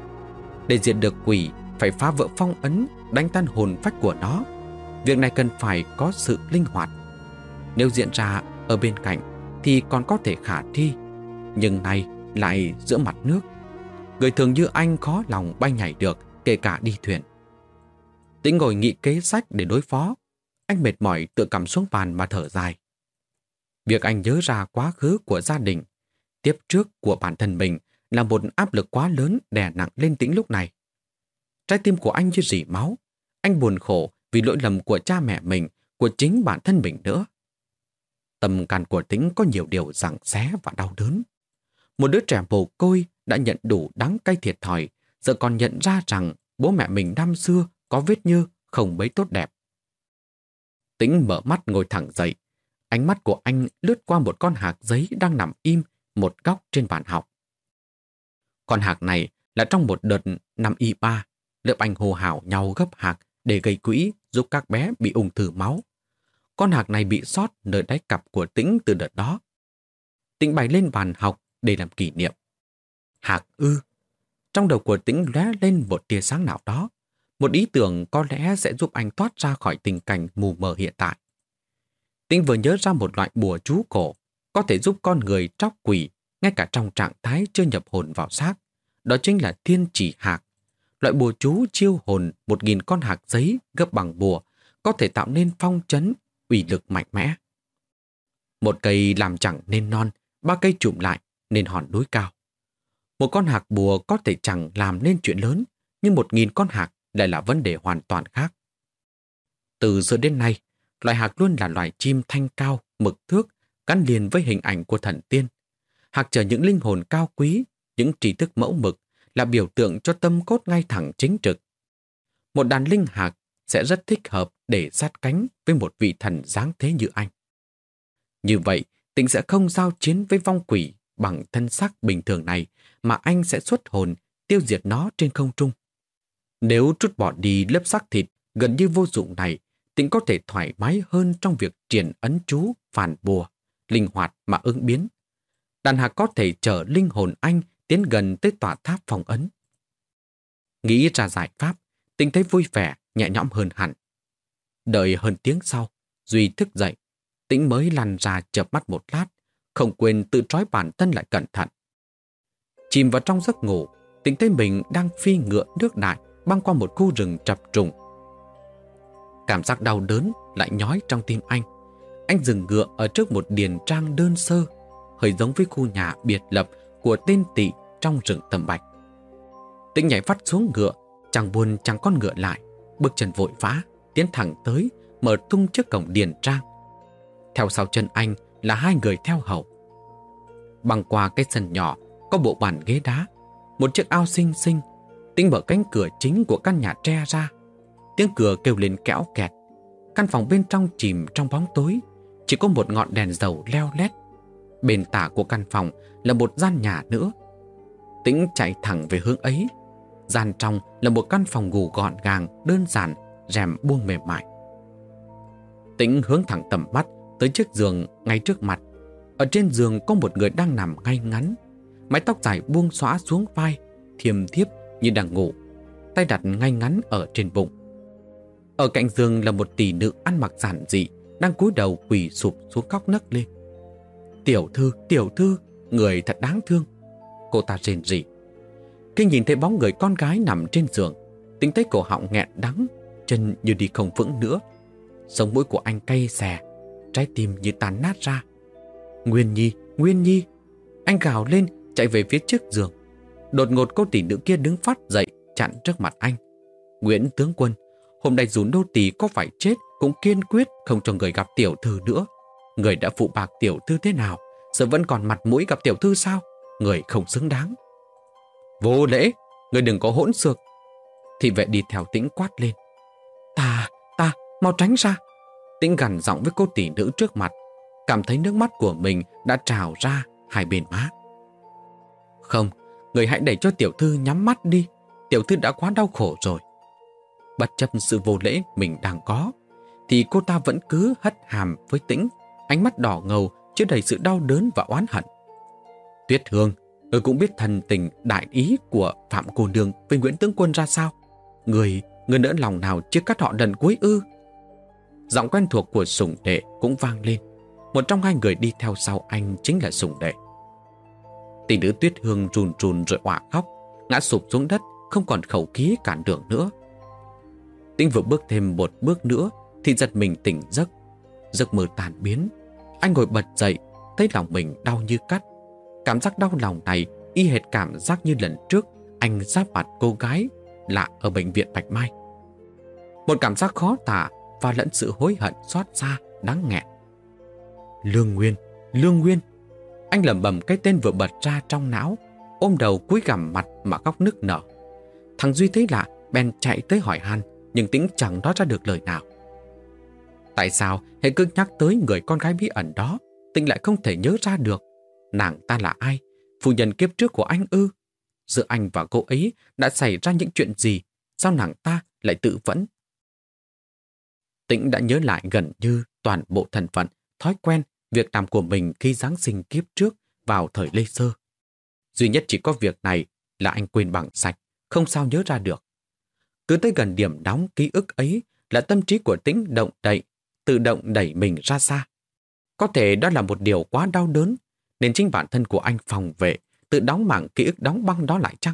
Speaker 1: Để diệt được quỷ, phải phá vỡ phong ấn, đánh tan hồn phách của nó. Việc này cần phải có sự linh hoạt. Nếu diễn ra ở bên cạnh thì còn có thể khả thi, nhưng nay lại giữa mặt nước. Người thường như anh khó lòng bay nhảy được, kể cả đi thuyền. Tĩnh ngồi nghĩ kế sách để đối phó. Anh mệt mỏi tựa cằm xuống bàn mà thở dài. Việc anh nhớ ra quá khứ của gia đình, tiếp trước của bản thân mình là một áp lực quá lớn đè nặng lên Tĩnh lúc này. Trái tim của anh như rỉ máu. Anh buồn khổ vì lỗi lầm của cha mẹ mình, của chính bản thân mình nữa. Tâm can của Tĩnh có nhiều điều giằng xé và đau đớn. Một đứa trẻ mồ côi đã nhận đủ đắng cay thiệt thòi, giờ còn nhận ra rằng bố mẹ mình năm xưa có vết nhơ không mấy tốt đẹp. Tĩnh mở mắt ngồi thẳng dậy. Ánh mắt của anh lướt qua một con hạc giấy đang nằm im một góc trên bàn học. Con hạc này là trong một đợt năm y ba, lớp anh hô hào nhau gấp hạc để gây quỹ giúp các bé bị ung thư máu. Con hạc này bị sót nơi đáy cặp của Tĩnh từ đợt đó. Tĩnh bày lên bàn học để làm kỷ niệm. Hạc ư. Trong đầu của Tĩnh lóe lên một tia sáng nào đó. Một ý tưởng có lẽ sẽ giúp anh thoát ra khỏi tình cảnh mù mờ hiện tại. Tĩnh vừa nhớ ra một loại bùa chú cổ có thể giúp con người tróc quỷ ngay cả trong trạng thái chưa nhập hồn vào xác. Đó chính là thiên chỉ hạc. Loại bùa chú chiêu hồn một nghìn con hạc giấy gấp bằng bùa có thể tạo nên phong trấn, uy lực mạnh mẽ. Một cây làm chẳng nên non, ba cây chụm lại nên hòn núi cao. Một con hạc bùa có thể chẳng làm nên chuyện lớn, nhưng một nghìn con hạc lại là vấn đề hoàn toàn khác. Từ xưa đến nay, loài hạc luôn là loài chim thanh cao, mực thước, gắn liền với hình ảnh của thần tiên. Hạc chở những linh hồn cao quý, những trí thức mẫu mực, là biểu tượng cho tâm cốt ngay thẳng chính trực. Một đàn linh hạc sẽ rất thích hợp để sát cánh với một vị thần dáng thế như anh. Như vậy, Tĩnh sẽ không giao chiến với vong quỷ bằng thân xác bình thường này, mà anh sẽ xuất hồn tiêu diệt nó trên không trung. Nếu trút bỏ đi lớp xác thịt gần như vô dụng này, Tĩnh có thể thoải mái hơn trong việc triển ấn chú, phản bùa, linh hoạt mà ứng biến. Đàn hạc có thể chở linh hồn anh tiến gần tới tòa tháp phong ấn. Nghĩ ra giải pháp, Tĩnh thấy vui vẻ, nhẹ nhõm hơn hẳn. Đợi hơn tiếng sau, Duy thức dậy. Tĩnh mới lăn ra chợp mắt một lát, không quên tự trói bản thân lại cẩn thận. Chìm vào trong giấc ngủ, Tĩnh thấy mình đang phi ngựa nước đại băng qua một khu rừng chập trùng. Cảm giác đau đớn lại nhói trong tim anh. Anh dừng ngựa ở trước một điền trang đơn sơ, hơi giống với khu nhà biệt lập của tên tỵ trong rừng Tầm Bạch. Tĩnh nhảy vắt xuống ngựa, chẳng buồn chẳng con ngựa lại, bước chân vội vã tiến thẳng tới, mở tung trước cổng điền trang. Theo sau chân anh là hai người theo hầu. Băng qua cái sân nhỏ có bộ bàn ghế đá, một chiếc ao xinh xinh. Tĩnh mở cánh cửa chính của căn nhà tre ra. Tiếng cửa kêu lên kẽo kẹt. Căn phòng bên trong chìm trong bóng tối, chỉ có một ngọn đèn dầu leo lét. Bên tả của căn phòng là một gian nhà nữa. Tĩnh chạy thẳng về hướng ấy. Gian trong là một căn phòng ngủ gọn gàng, đơn giản, rèm buông mềm mại. Tĩnh hướng thẳng tầm mắt tới chiếc giường ngay trước mặt. Ở trên giường có một người đang nằm ngay ngắn, mái tóc dài buông xõa xuống vai, thiêm thiếp như đang ngủ, tay đặt ngay ngắn ở trên bụng. Ở cạnh giường là một tỷ nữ ăn mặc giản dị, đang cúi đầu quỳ sụp xuống khóc nấc lên. Tiểu thư, tiểu thư, người thật đáng thương, cô ta rên rỉ. Khi nhìn thấy bóng người con gái nằm trên giường, Tĩnh thấy cổ họng nghẹn đắng, chân như đi không vững nữa. Sống mũi của anh cay xè, trái tim như tan nát ra. Nguyên Nhi, Nguyên Nhi! Anh gào lên, chạy về phía trước giường. Đột ngột cô tỷ nữ kia đứng phát dậy, chặn trước mặt anh. Nguyễn tướng quân, hôm nay dù nô tỳ có phải chết cũng kiên quyết không cho người gặp tiểu thư nữa. Người đã phụ bạc tiểu thư thế nào, giờ vẫn còn mặt mũi gặp tiểu thư sao? Người không xứng đáng. Vô lễ, người đừng có hỗn xược. Thị vệ đi theo Tĩnh quát lên. Ta, ta, mau tránh ra. Tĩnh gằn giọng với cô tỷ nữ trước mặt, cảm thấy nước mắt của mình đã trào ra hai bên má. Không, người hãy để cho tiểu thư nhắm mắt đi. Tiểu thư đã quá đau khổ rồi. Bất chấp sự vô lễ mình đang có, thì cô ta vẫn cứ hất hàm với Tĩnh, ánh mắt đỏ ngầu chứa đầy sự đau đớn và oán hận. Tuyết Hương, người cũng biết thần tình đại ý của Phạm cô nương với Nguyễn tướng quân ra sao. Người, người nỡ lòng nào chưa cắt họ lần cuối ư? Giọng quen thuộc của Sủng Đệ cũng vang lên. Một trong hai người đi theo sau anh chính là Sủng Đệ. Tỷ nữ Tuyết Hương run run rồi òa khóc, ngã sụp xuống đất, không còn khẩu khí cản đường nữa. Tĩnh vừa bước thêm một bước nữa thì giật mình tỉnh giấc. Giấc mơ tan biến. Anh ngồi bật dậy, thấy lòng mình đau như cắt. Cảm giác đau lòng này y hệt cảm giác như lần trước anh giáp mặt cô gái lạ ở bệnh viện Bạch Mai. Một cảm giác khó tả và lẫn sự hối hận xót xa đáng nghẹn. Lương Nguyên, Lương Nguyên. Anh lẩm bẩm cái tên vừa bật ra trong não, ôm đầu cúi gằm mặt mà khóc nức nở. Thằng Duy thấy lạ bèn chạy tới hỏi han, nhưng Tĩnh chẳng nói ra được lời nào. Tại sao hãy cứ nhắc tới người con gái bí ẩn đó, Tĩnh lại không thể nhớ ra được. Nàng ta là ai? Phu nhân kiếp trước của anh ư? Giữa anh và cô ấy đã xảy ra những chuyện gì? Sao nàng ta lại tự vẫn? Tĩnh đã nhớ lại gần như toàn bộ thân phận, thói quen, việc làm của mình khi Giáng sinh kiếp trước vào thời Lê Sơ. Duy nhất chỉ có việc này là anh quên bằng sạch, không sao nhớ ra được. Cứ tới gần điểm đóng ký ức ấy là tâm trí của Tĩnh động đậy, tự động đẩy mình ra xa. Có thể đó là một điều quá đau đớn, nên chính bản thân của anh phòng vệ, tự đóng mảng ký ức đóng băng đó lại chăng?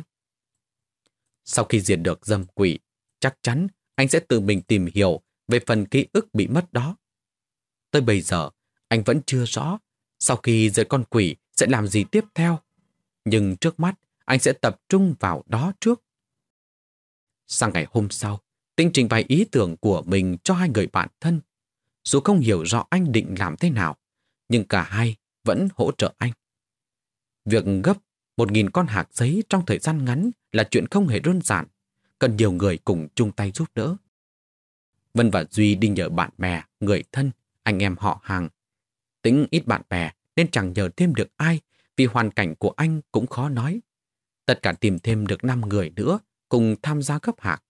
Speaker 1: Sau khi diệt được dâm quỷ, chắc chắn anh sẽ tự mình tìm hiểu về phần ký ức bị mất đó. Tới bây giờ, Anh vẫn chưa rõ sau khi rời con quỷ sẽ làm gì tiếp theo. Nhưng trước mắt, anh sẽ tập trung vào đó trước. Sang ngày hôm sau, Tĩnh trình bày ý tưởng của mình cho hai người bạn thân. Dù không hiểu rõ anh định làm thế nào, nhưng cả hai vẫn hỗ trợ anh. Việc gấp một nghìn con hạc giấy trong thời gian ngắn là chuyện không hề đơn giản, cần nhiều người cùng chung tay giúp đỡ. Vân và Duy đi nhờ bạn bè, người thân, anh em họ hàng. Tĩnh ít bạn bè nên chẳng nhờ thêm được ai, vì hoàn cảnh của anh cũng khó nói. Tất cả tìm thêm được năm người nữa cùng tham gia gấp hạc.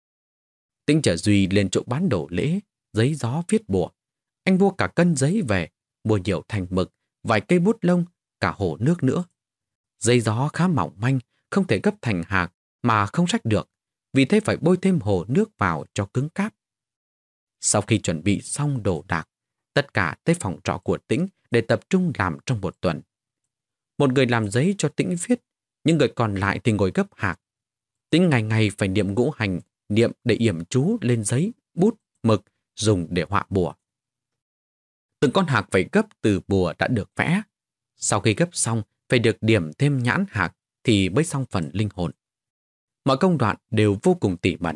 Speaker 1: Tĩnh chở Duy lên chỗ bán đồ lễ, giấy gió viết bùa. Anh mua cả cân giấy về, mua nhiều thành mực, vài cây bút lông, cả hồ nước nữa. Giấy gió khá mỏng manh, không thể gấp thành hạc mà không rách được, vì thế phải bôi thêm hồ nước vào cho cứng cáp. Sau khi chuẩn bị xong đồ đạc, tất cả tới phòng trọ của Tĩnh để tập trung làm trong một tuần. Một người làm giấy cho Tĩnh viết, những người còn lại thì ngồi gấp hạc. Tĩnh ngày ngày phải niệm ngũ hành, niệm để yểm chú lên giấy, bút, mực, dùng để họa bùa. Từng con hạc phải gấp từ bùa đã được vẽ. Sau khi gấp xong, phải được điểm thêm nhãn hạc thì mới xong phần linh hồn. Mọi công đoạn đều vô cùng tỉ mẩn.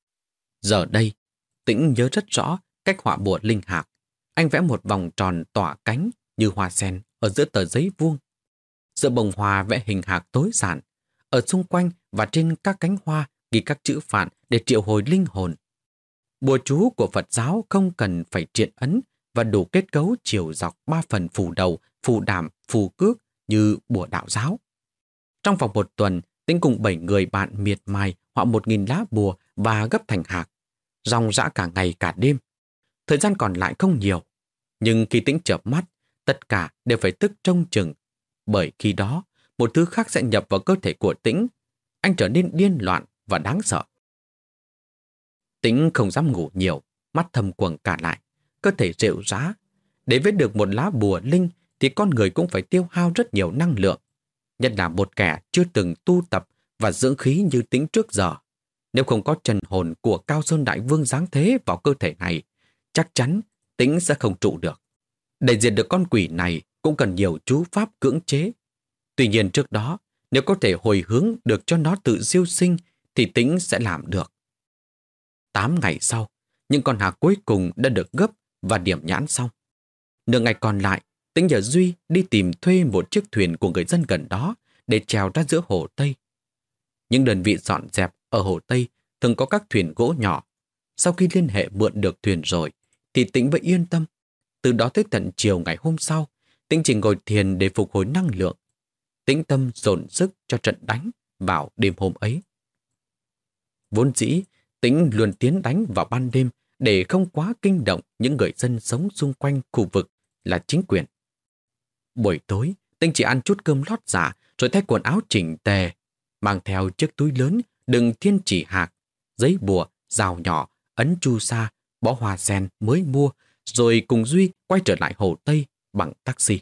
Speaker 1: Giờ đây, Tĩnh nhớ rất rõ cách họa bùa linh hạc. Anh vẽ một vòng tròn tỏa cánh như hoa sen ở giữa tờ giấy vuông. Giữa bông hoa vẽ hình hạc tối giản. Ở xung quanh và trên các cánh hoa ghi các chữ phạn để triệu hồi linh hồn. Bùa chú của Phật giáo không cần phải triện ấn và đủ kết cấu chiều dọc ba phần phù đầu, phù đảm, phù cước như bùa đạo giáo. Trong vòng một tuần, Tĩnh cùng bảy người bạn miệt mài họa một nghìn lá bùa và gấp thành hạc, ròng rã cả ngày cả đêm. Thời gian còn lại không nhiều, nhưng khi Tĩnh chợp mắt, tất cả đều phải thức trông chừng, bởi khi đó một thứ khác sẽ nhập vào cơ thể của Tĩnh. Anh trở nên điên loạn và đáng sợ. Tĩnh không dám ngủ nhiều, mắt thâm quầng cả lại, cơ thể rệu rã. Để viết được một lá bùa linh thì con người cũng phải tiêu hao rất nhiều năng lượng, nhất là một kẻ chưa từng tu tập và dưỡng khí như Tĩnh trước giờ. Nếu không có trần hồn của Cao Sơn Đại Vương giáng thế vào cơ thể này, chắc chắn Tĩnh sẽ không trụ được. Để diệt được con quỷ này cũng cần nhiều chú pháp cưỡng chế. Tuy nhiên trước đó, nếu có thể hồi hướng được cho nó tự siêu sinh thì Tĩnh sẽ làm được. Tám ngày sau, những con hạc cuối cùng đã được gấp và điểm nhãn xong. Nửa ngày còn lại, Tĩnh nhờ Duy đi tìm thuê một chiếc thuyền của người dân gần đó để trèo ra giữa hồ Tây. Những đơn vị dọn dẹp ở hồ Tây thường có các thuyền gỗ nhỏ. Sau khi liên hệ mượn được thuyền rồi, thì Tĩnh mới yên tâm. Từ đó tới tận chiều ngày hôm sau, Tĩnh chỉ ngồi thiền để phục hồi năng lượng. Tĩnh tâm dồn sức cho trận đánh vào đêm hôm ấy. Vốn dĩ, Tĩnh luôn tiến đánh vào ban đêm để không quá kinh động những người dân sống xung quanh khu vực là chính quyền. Buổi tối, Tĩnh chỉ ăn chút cơm lót dạ rồi thay quần áo chỉnh tề, mang theo chiếc túi lớn đựng thiên chỉ hạc, giấy bùa, rào nhỏ, ấn chu sa, bó hoa sen mới mua, rồi cùng Duy quay trở lại hồ Tây bằng taxi.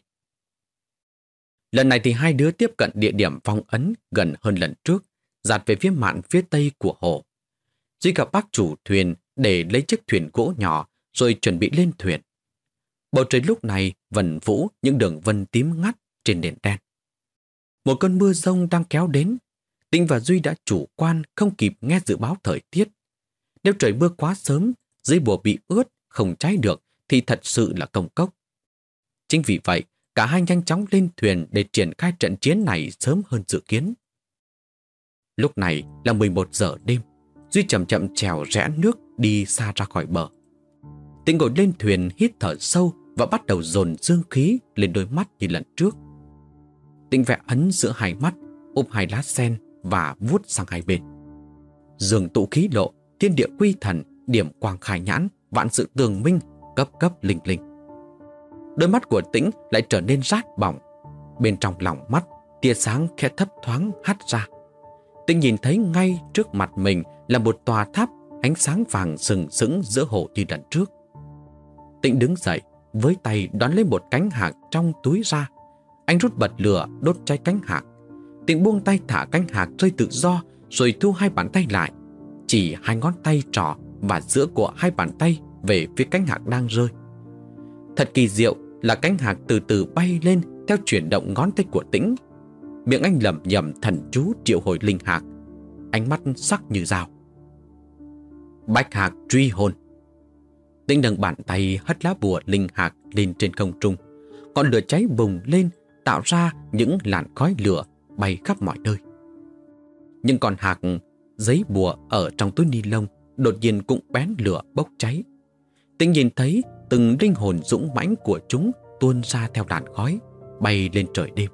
Speaker 1: Lần này thì hai đứa tiếp cận địa điểm phong ấn gần hơn lần trước, dạt về phía mạn phía tây của hồ. Duy gặp bác chủ thuyền để lấy chiếc thuyền gỗ nhỏ rồi chuẩn bị lên thuyền. Bầu trời lúc này vần vũ những đường vân tím ngắt trên nền đen. Một cơn mưa giông đang kéo đến. Tĩnh và Duy đã chủ quan không kịp nghe dự báo thời tiết. Nếu trời mưa quá sớm, giấy bùa bị ướt, không cháy được thì thật sự là công cốc. Chính vì vậy, cả hai nhanh chóng lên thuyền để triển khai trận chiến này sớm hơn dự kiến. Lúc này là mười một giờ đêm. Duy chậm chậm trèo rẽ nước đi xa ra khỏi bờ. Tĩnh ngồi lên thuyền hít thở sâu và bắt đầu dồn dương khí lên đôi mắt như lần trước. Tĩnh vẽ ấn giữa hai mắt, úp hai lá sen và vuốt sang hai bên. Dương tụ khí lộ, thiên địa quy thần, điểm quang khai nhãn, vạn sự tường minh, cấp cấp linh linh. Đôi mắt của Tĩnh lại trở nên rát bỏng. Bên trong lòng mắt, tia sáng khẽ thấp thoáng hắt ra. Tĩnh nhìn thấy ngay trước mặt mình là một tòa tháp ánh sáng vàng sừng sững giữa hồ như lần trước. Tĩnh đứng dậy, với tay đón lấy một cánh hạc trong túi ra. Anh rút bật lửa đốt cháy cánh hạc. Tĩnh buông tay thả cánh hạc rơi tự do, rồi thu hai bàn tay lại, chỉ hai ngón tay trỏ và giữa của hai bàn tay về phía cánh hạc đang rơi. Thật kỳ diệu là cánh hạc từ từ bay lên theo chuyển động ngón tay của Tĩnh. Miệng anh lẩm nhẩm thần chú triệu hồi linh hạc, ánh mắt sắc như dao. Bạch hạc truy hồn. Tĩnh nâng bàn tay hất lá bùa linh hạc lên trên không trung. Ngọn lửa cháy bùng lên, tạo ra những làn khói lửa bay khắp mọi nơi. Những con hạc giấy bùa ở trong túi ni lông đột nhiên cũng bén lửa bốc cháy. Tĩnh nhìn thấy từng linh hồn dũng mãnh của chúng tuôn ra theo làn khói, bay lên trời đêm.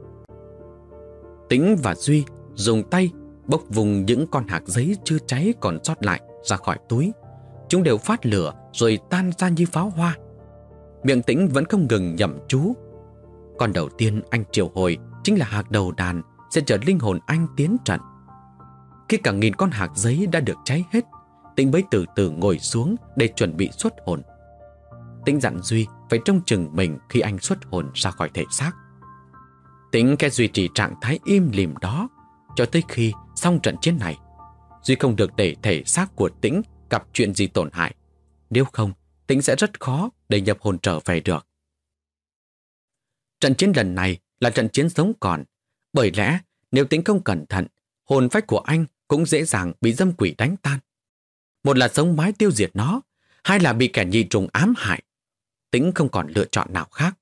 Speaker 1: Tĩnh và Duy dùng tay bốc vùng những con hạc giấy chưa cháy còn sót lại ra khỏi túi. Chúng đều phát lửa rồi tan ra như pháo hoa. Miệng Tĩnh vẫn không ngừng nhẩm chú. Con đầu tiên anh triệu hồi chính là hạc đầu đàn, sẽ chở linh hồn anh tiến trận. Khi cả nghìn con hạc giấy đã được cháy hết, Tĩnh mới từ từ ngồi xuống để chuẩn bị xuất hồn. Tĩnh dặn Duy phải trông chừng mình khi anh xuất hồn ra khỏi thể xác. Tĩnh sẽ duy trì trạng thái im lìm đó cho tới khi xong trận chiến này. Duy không được để thể xác của Tĩnh gặp chuyện gì tổn hại. Nếu không, Tĩnh sẽ rất khó để nhập hồn trở về được. Trận chiến lần này là trận chiến sống còn. Bởi lẽ nếu Tĩnh không cẩn thận, hồn phách của anh cũng dễ dàng bị dâm quỷ đánh tan. Một là sống mái tiêu diệt nó, hai là bị kẻ nhị trùng ám hại. Tĩnh không còn lựa chọn nào khác.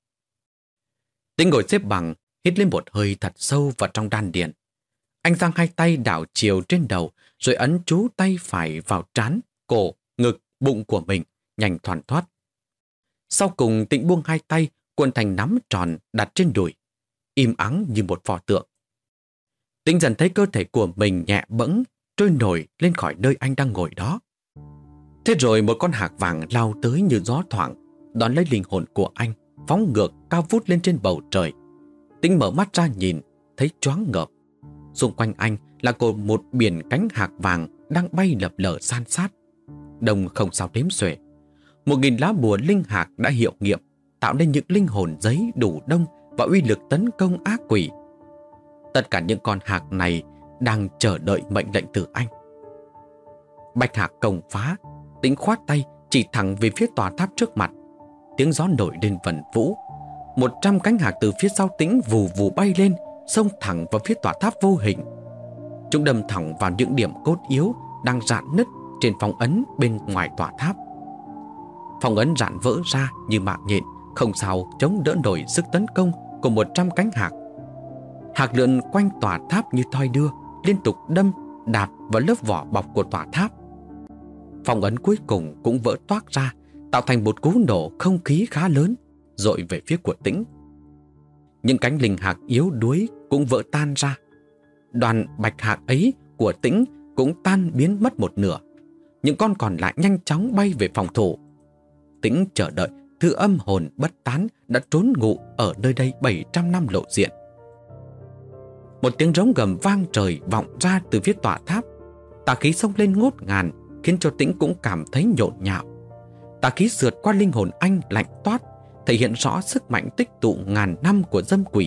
Speaker 1: Tĩnh ngồi xếp bằng, hít lên một hơi thật sâu vào trong đan điền. Anh giang hai tay đảo chiều trên đầu, rồi ấn chú tay phải vào trán, cổ, ngực, bụng của mình, nhanh thoăn thoắt. Sau cùng Tĩnh buông hai tay, cuộn thành nắm tròn đặt trên đùi, im ắng như một pho tượng. Tĩnh dần thấy cơ thể của mình nhẹ bẫng, trôi nổi lên khỏi nơi anh đang ngồi đó. Thế rồi một con hạc vàng lao tới như gió thoảng, đón lấy linh hồn của anh, phóng ngược cao vút lên trên bầu trời. Tĩnh mở mắt ra nhìn, thấy choáng ngợp. Xung quanh anh là cột một biển cánh hạc vàng đang bay lập lờ san sát. Đông không sao đếm xuể. Một nghìn lá bùa linh hạc đã hiệu nghiệm, tạo nên những linh hồn giấy đủ đông và uy lực tấn công ác quỷ. Tất cả những con hạc này đang chờ đợi mệnh lệnh từ anh. Bạch hạc công phá, Tĩnh khoát tay chỉ thẳng về phía tòa tháp trước mặt. Tiếng gió nổi lên vần vũ. Một trăm cánh hạc từ phía sau Tĩnh vù vù bay lên, xông thẳng vào phía tòa tháp vô hình. Chúng đâm thẳng vào những điểm cốt yếu đang rạn nứt trên phong ấn bên ngoài tòa tháp. Phong ấn rạn vỡ ra như mạng nhện, không sao chống đỡ nổi sức tấn công của một trăm cánh hạc. Hạc lượn quanh tòa tháp như thoi đưa, liên tục đâm, đạp vào lớp vỏ bọc của tòa tháp. Phong ấn cuối cùng cũng vỡ toác ra, tạo thành một cú nổ không khí khá lớn, dội về phía của Tĩnh. Những cánh linh hạc yếu đuối cũng vỡ tan ra. Đoàn bạch hạc ấy của Tĩnh cũng tan biến mất một nửa. Những con còn lại nhanh chóng bay về phòng thủ. Tĩnh chờ đợi thứ âm hồn bất tán đã trốn ngụ ở nơi đây bảy trăm năm lộ diện. Một tiếng rống gầm vang trời vọng ra từ phía tòa tháp. Tà khí xông lên ngút ngàn, khiến cho Tĩnh cũng cảm thấy nhộn nhạo. Tà khí sượt qua linh hồn anh lạnh toát, thể hiện rõ sức mạnh tích tụ ngàn năm của dâm quỷ.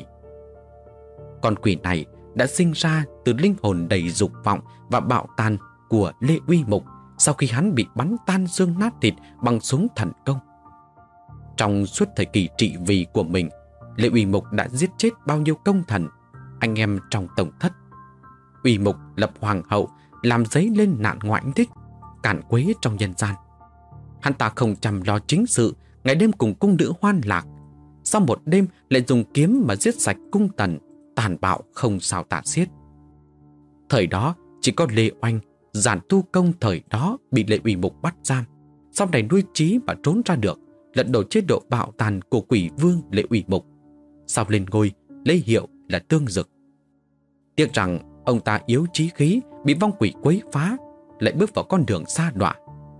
Speaker 1: Con quỷ này đã sinh ra từ linh hồn đầy dục vọng và bạo tàn của Lê Uy Mục sau khi hắn bị bắn tan xương nát thịt bằng súng thần công. Trong suốt thời kỳ trị vì của mình, Lê Uy Mục đã giết chết bao nhiêu công thần, anh em trong tổng thất. Uy Mục lập hoàng hậu, làm dấy lên nạn ngoại thích, cản quấy trong nhân gian. Hắn ta không chăm lo chính sự, ngày đêm cùng cung nữ hoan lạc. Sau một đêm lại dùng kiếm mà giết sạch cung tần, tàn bạo không sao tả xiết. Thời đó chỉ có Lê Oanh, giản tu công thời đó bị Lê Uy Mục bắt giam, sau này nuôi trí mà trốn ra được, lật đổ chế độ bạo tàn của quỷ vương Lê Uy Mục. Sau lên ngôi lấy hiệu là Tương Dực. Tiếc rằng ông ta yếu chí khí, bị vong quỷ quấy phá, lại bước vào con đường xa đọa.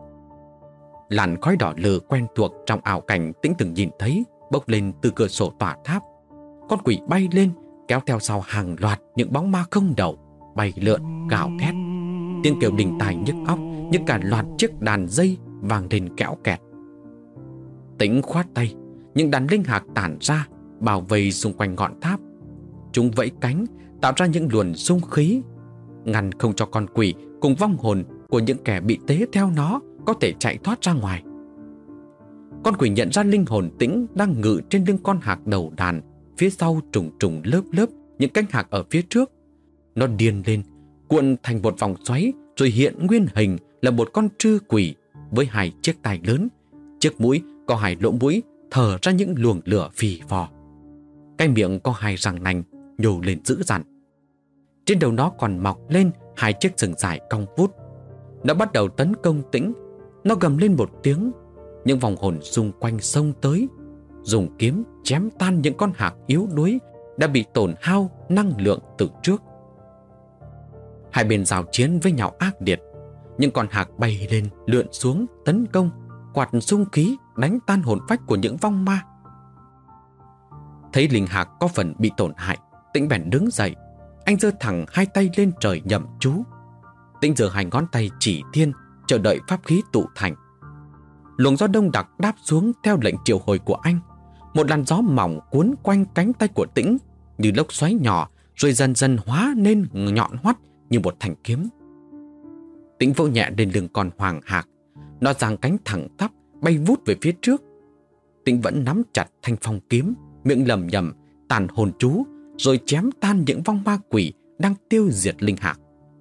Speaker 1: Làn khói đỏ lừ quen thuộc trong ảo cảnh Tĩnh từng nhìn thấy bốc lên từ cửa sổ tòa tháp. Con quỷ bay lên, kéo theo sau hàng loạt những bóng ma không đầu, bay lượn, gào thét. Tiếng kêu đình tài nhức óc như cả loạt chiếc đàn dây vang lên kéo kẹt. Tĩnh khoát tay, những đàn linh hạc tản ra, bao vây xung quanh ngọn tháp. Chúng vẫy cánh, tạo ra những luồng xung khí, ngăn không cho con quỷ cùng vong hồn của những kẻ bị tế theo nó có thể chạy thoát ra ngoài. Con quỷ nhận ra linh hồn Tĩnh đang ngự trên lưng con hạc đầu đàn, phía sau trùng trùng lớp lớp những cánh hạc ở phía trước. Nó điên lên, cuộn thành một vòng xoáy, rồi hiện nguyên hình là một con trư quỷ với hai chiếc tai lớn, chiếc mũi có hai lỗ mũi thở ra những luồng lửa phì phò. Cái miệng có hai răng nanh nhô lên dữ dằn. Trên đầu nó còn mọc lên hai chiếc sừng dài cong vút. Nó bắt đầu tấn công Tĩnh. Nó gầm lên một tiếng, những vòng hồn xung quanh xông tới, dùng kiếm chém tan những con hạc yếu đuối đã bị tổn hao năng lượng từ trước. Hai bên giao chiến với nhau ác liệt. Những con hạc bay lên lượn xuống tấn công, quạt xung khí đánh tan hồn phách của những vong ma. Thấy linh hạc có phần bị tổn hại, Tĩnh bèn đứng dậy. Anh giơ thẳng hai tay lên trời nhậm chú. Tĩnh giơ hai ngón tay chỉ thiên, chờ đợi pháp khí tụ thành. Luồng gió đông đặc đáp xuống theo lệnh triệu hồi của anh. Một làn gió mỏng cuốn quanh cánh tay của Tĩnh như lốc xoáy nhỏ, rồi dần dần hóa nên nhọn hoắt như một thanh kiếm. Tĩnh vỗ nhẹ lên lưng con hoàng hạc. Nó giang cánh thẳng tắp bay vút về phía trước. Tĩnh vẫn nắm chặt thanh phong kiếm, miệng lẩm nhẩm tàn hồn chú, rồi chém tan những vong ma quỷ đang tiêu diệt linh hạc.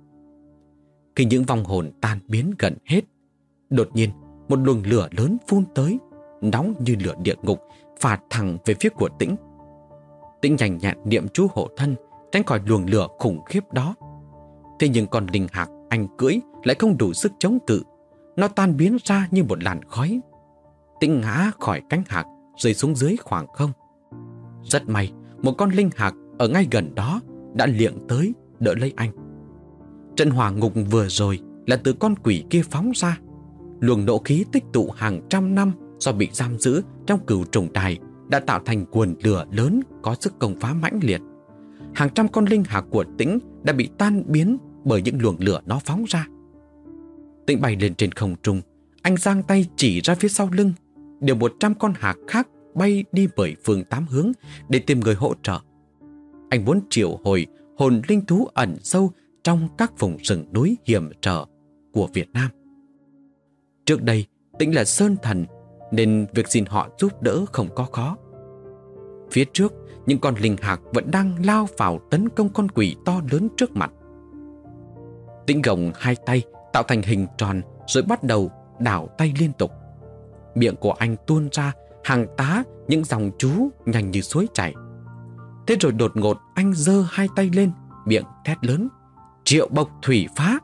Speaker 1: Khi những vong hồn tan biến gần hết, đột nhiên một luồng lửa lớn phun tới, nóng như lửa địa ngục, phả thẳng về phía của Tĩnh. Tĩnh nhanh nhẹn niệm chú hộ thân, tránh khỏi luồng lửa khủng khiếp đó. Thế nhưng con linh hạc anh cưỡi lại không đủ sức chống cự. Nó tan biến ra như một làn khói. Tĩnh ngã khỏi cánh hạc, rơi xuống dưới khoảng không. Rất may, một con linh hạc ở ngay gần đó đã liệng tới đỡ lấy anh. Trận hỏa ngục vừa rồi là từ con quỷ kia phóng ra. Luồng nộ khí tích tụ hàng trăm năm do bị giam giữ trong cửu trùng đài đã tạo thành nguồn lửa lớn có sức công phá mãnh liệt. Hàng trăm con linh hạc của Tĩnh đã bị tan biến bởi những luồng lửa nó phóng ra. Tĩnh bay lên trên không trung, anh giang tay chỉ ra phía sau lưng, điều một trăm con hạc khác bay đi bởi phương tám hướng để tìm người hỗ trợ. Anh muốn triệu hồi hồn linh thú ẩn sâu trong các vùng rừng núi hiểm trở của Việt Nam. Trước đây, Tĩnh là sơn thần, nên việc xin họ giúp đỡ không có khó. Phía trước, những con linh hạc vẫn đang lao vào tấn công con quỷ to lớn trước mặt. Tĩnh gồng hai tay tạo thành hình tròn, rồi bắt đầu đảo tay liên tục. Miệng của anh tuôn ra hàng tá những dòng chú nhanh như suối chảy. Thế rồi đột ngột anh giơ hai tay lên, miệng thét lớn: Triệu Bộc Thủy Phá!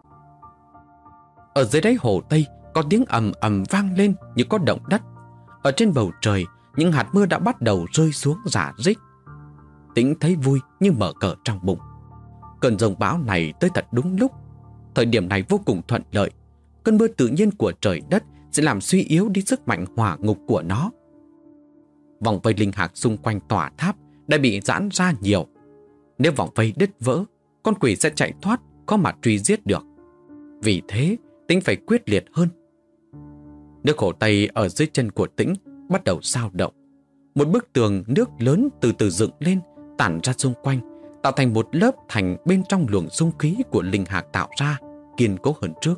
Speaker 1: Ở dưới đáy hồ Tây có tiếng ầm ầm vang lên như có động đất. Ở trên bầu trời, những hạt mưa đã bắt đầu rơi xuống rả rích. Tĩnh thấy vui như mở cờ trong bụng. Cơn giông bão này tới thật đúng lúc. Thời điểm này vô cùng thuận lợi. Cơn mưa tự nhiên của trời đất sẽ làm suy yếu đi sức mạnh hỏa ngục của nó. Vòng vây linh hạc xung quanh tòa tháp đã bị giãn ra nhiều. Nếu vòng vây đứt vỡ, con quỷ sẽ chạy thoát, có mà truy giết được. Vì thế, Tĩnh phải quyết liệt hơn. Nước hồ Tây ở dưới chân của Tĩnh bắt đầu xao động. Một bức tường nước lớn từ từ dựng lên, tản ra xung quanh, tạo thành một lớp thành bên trong luồng xung khí của linh hạc tạo ra, kiên cố hơn trước.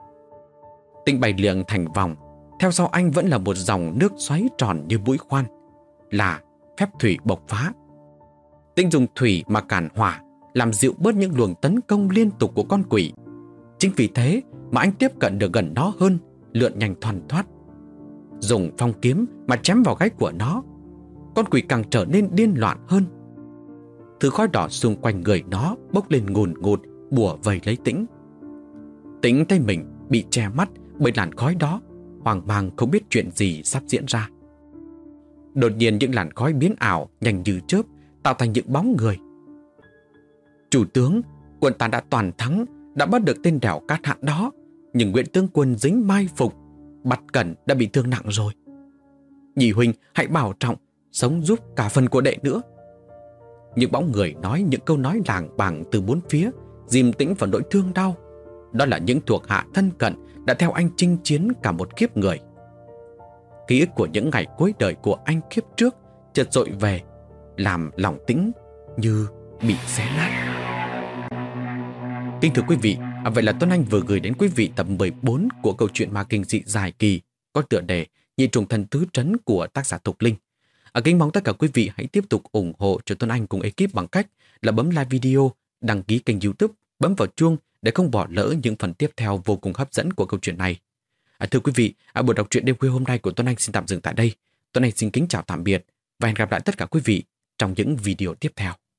Speaker 1: Tĩnh bay liệng thành vòng, theo sau anh vẫn là một dòng nước xoáy tròn như mũi khoan, là phép thủy bộc phá. Tĩnh dùng thủy mà cản hỏa, làm dịu bớt những luồng tấn công liên tục của con quỷ. Chính vì thế mà anh tiếp cận được gần nó hơn, lượn nhanh thoăn thoắt. Dùng phong kiếm mà chém vào gáy của nó, con quỷ càng trở nên điên loạn hơn. Thứ khói đỏ xung quanh người nó bốc lên ngùn ngụt, bủa vây lấy Tĩnh. Tĩnh thấy mình bị che mắt bởi làn khói đó, hoang mang không biết chuyện gì sắp diễn ra. Đột nhiên những làn khói biến ảo nhanh như chớp, tạo thành những bóng người. Chủ tướng, quân ta đã toàn thắng, đã bắt được tên đẻo cát hạn đó, nhưng Nguyễn tướng quân dính mai phục, Bặt Cẩn đã bị thương nặng rồi. Nhị huynh hãy bảo trọng, sống giúp cả phần của đệ nữa. Những bóng người nói những câu nói làng bàng từ bốn phía, dìm Tĩnh vào nỗi thương đau. Đó là những thuộc hạ thân cận đã theo anh chinh chiến cả một kiếp người. Ký ức của những ngày cuối đời của anh kiếp trước chợt dội về, làm lòng Tĩnh như bị xé nát. Kính thưa quý vị, vậy là Tuấn Anh vừa gửi đến quý vị tập mười bốn của câu chuyện ma kinh dị dài kỳ có tựa đề Nhị trùng thần tứ trấn của tác giả Thục Linh. À, kính mong tất cả quý vị hãy tiếp tục ủng hộ cho Tuấn Anh cùng ekip bằng cách là bấm like video, đăng ký kênh YouTube, bấm vào chuông để không bỏ lỡ những phần tiếp theo vô cùng hấp dẫn của câu chuyện này. À, thưa quý vị, à, buổi đọc truyện đêm khuya hôm nay của Tuấn Anh xin tạm dừng tại đây. Tuấn Anh xin kính chào tạm biệt và hẹn gặp lại tất cả quý vị trong những video tiếp theo.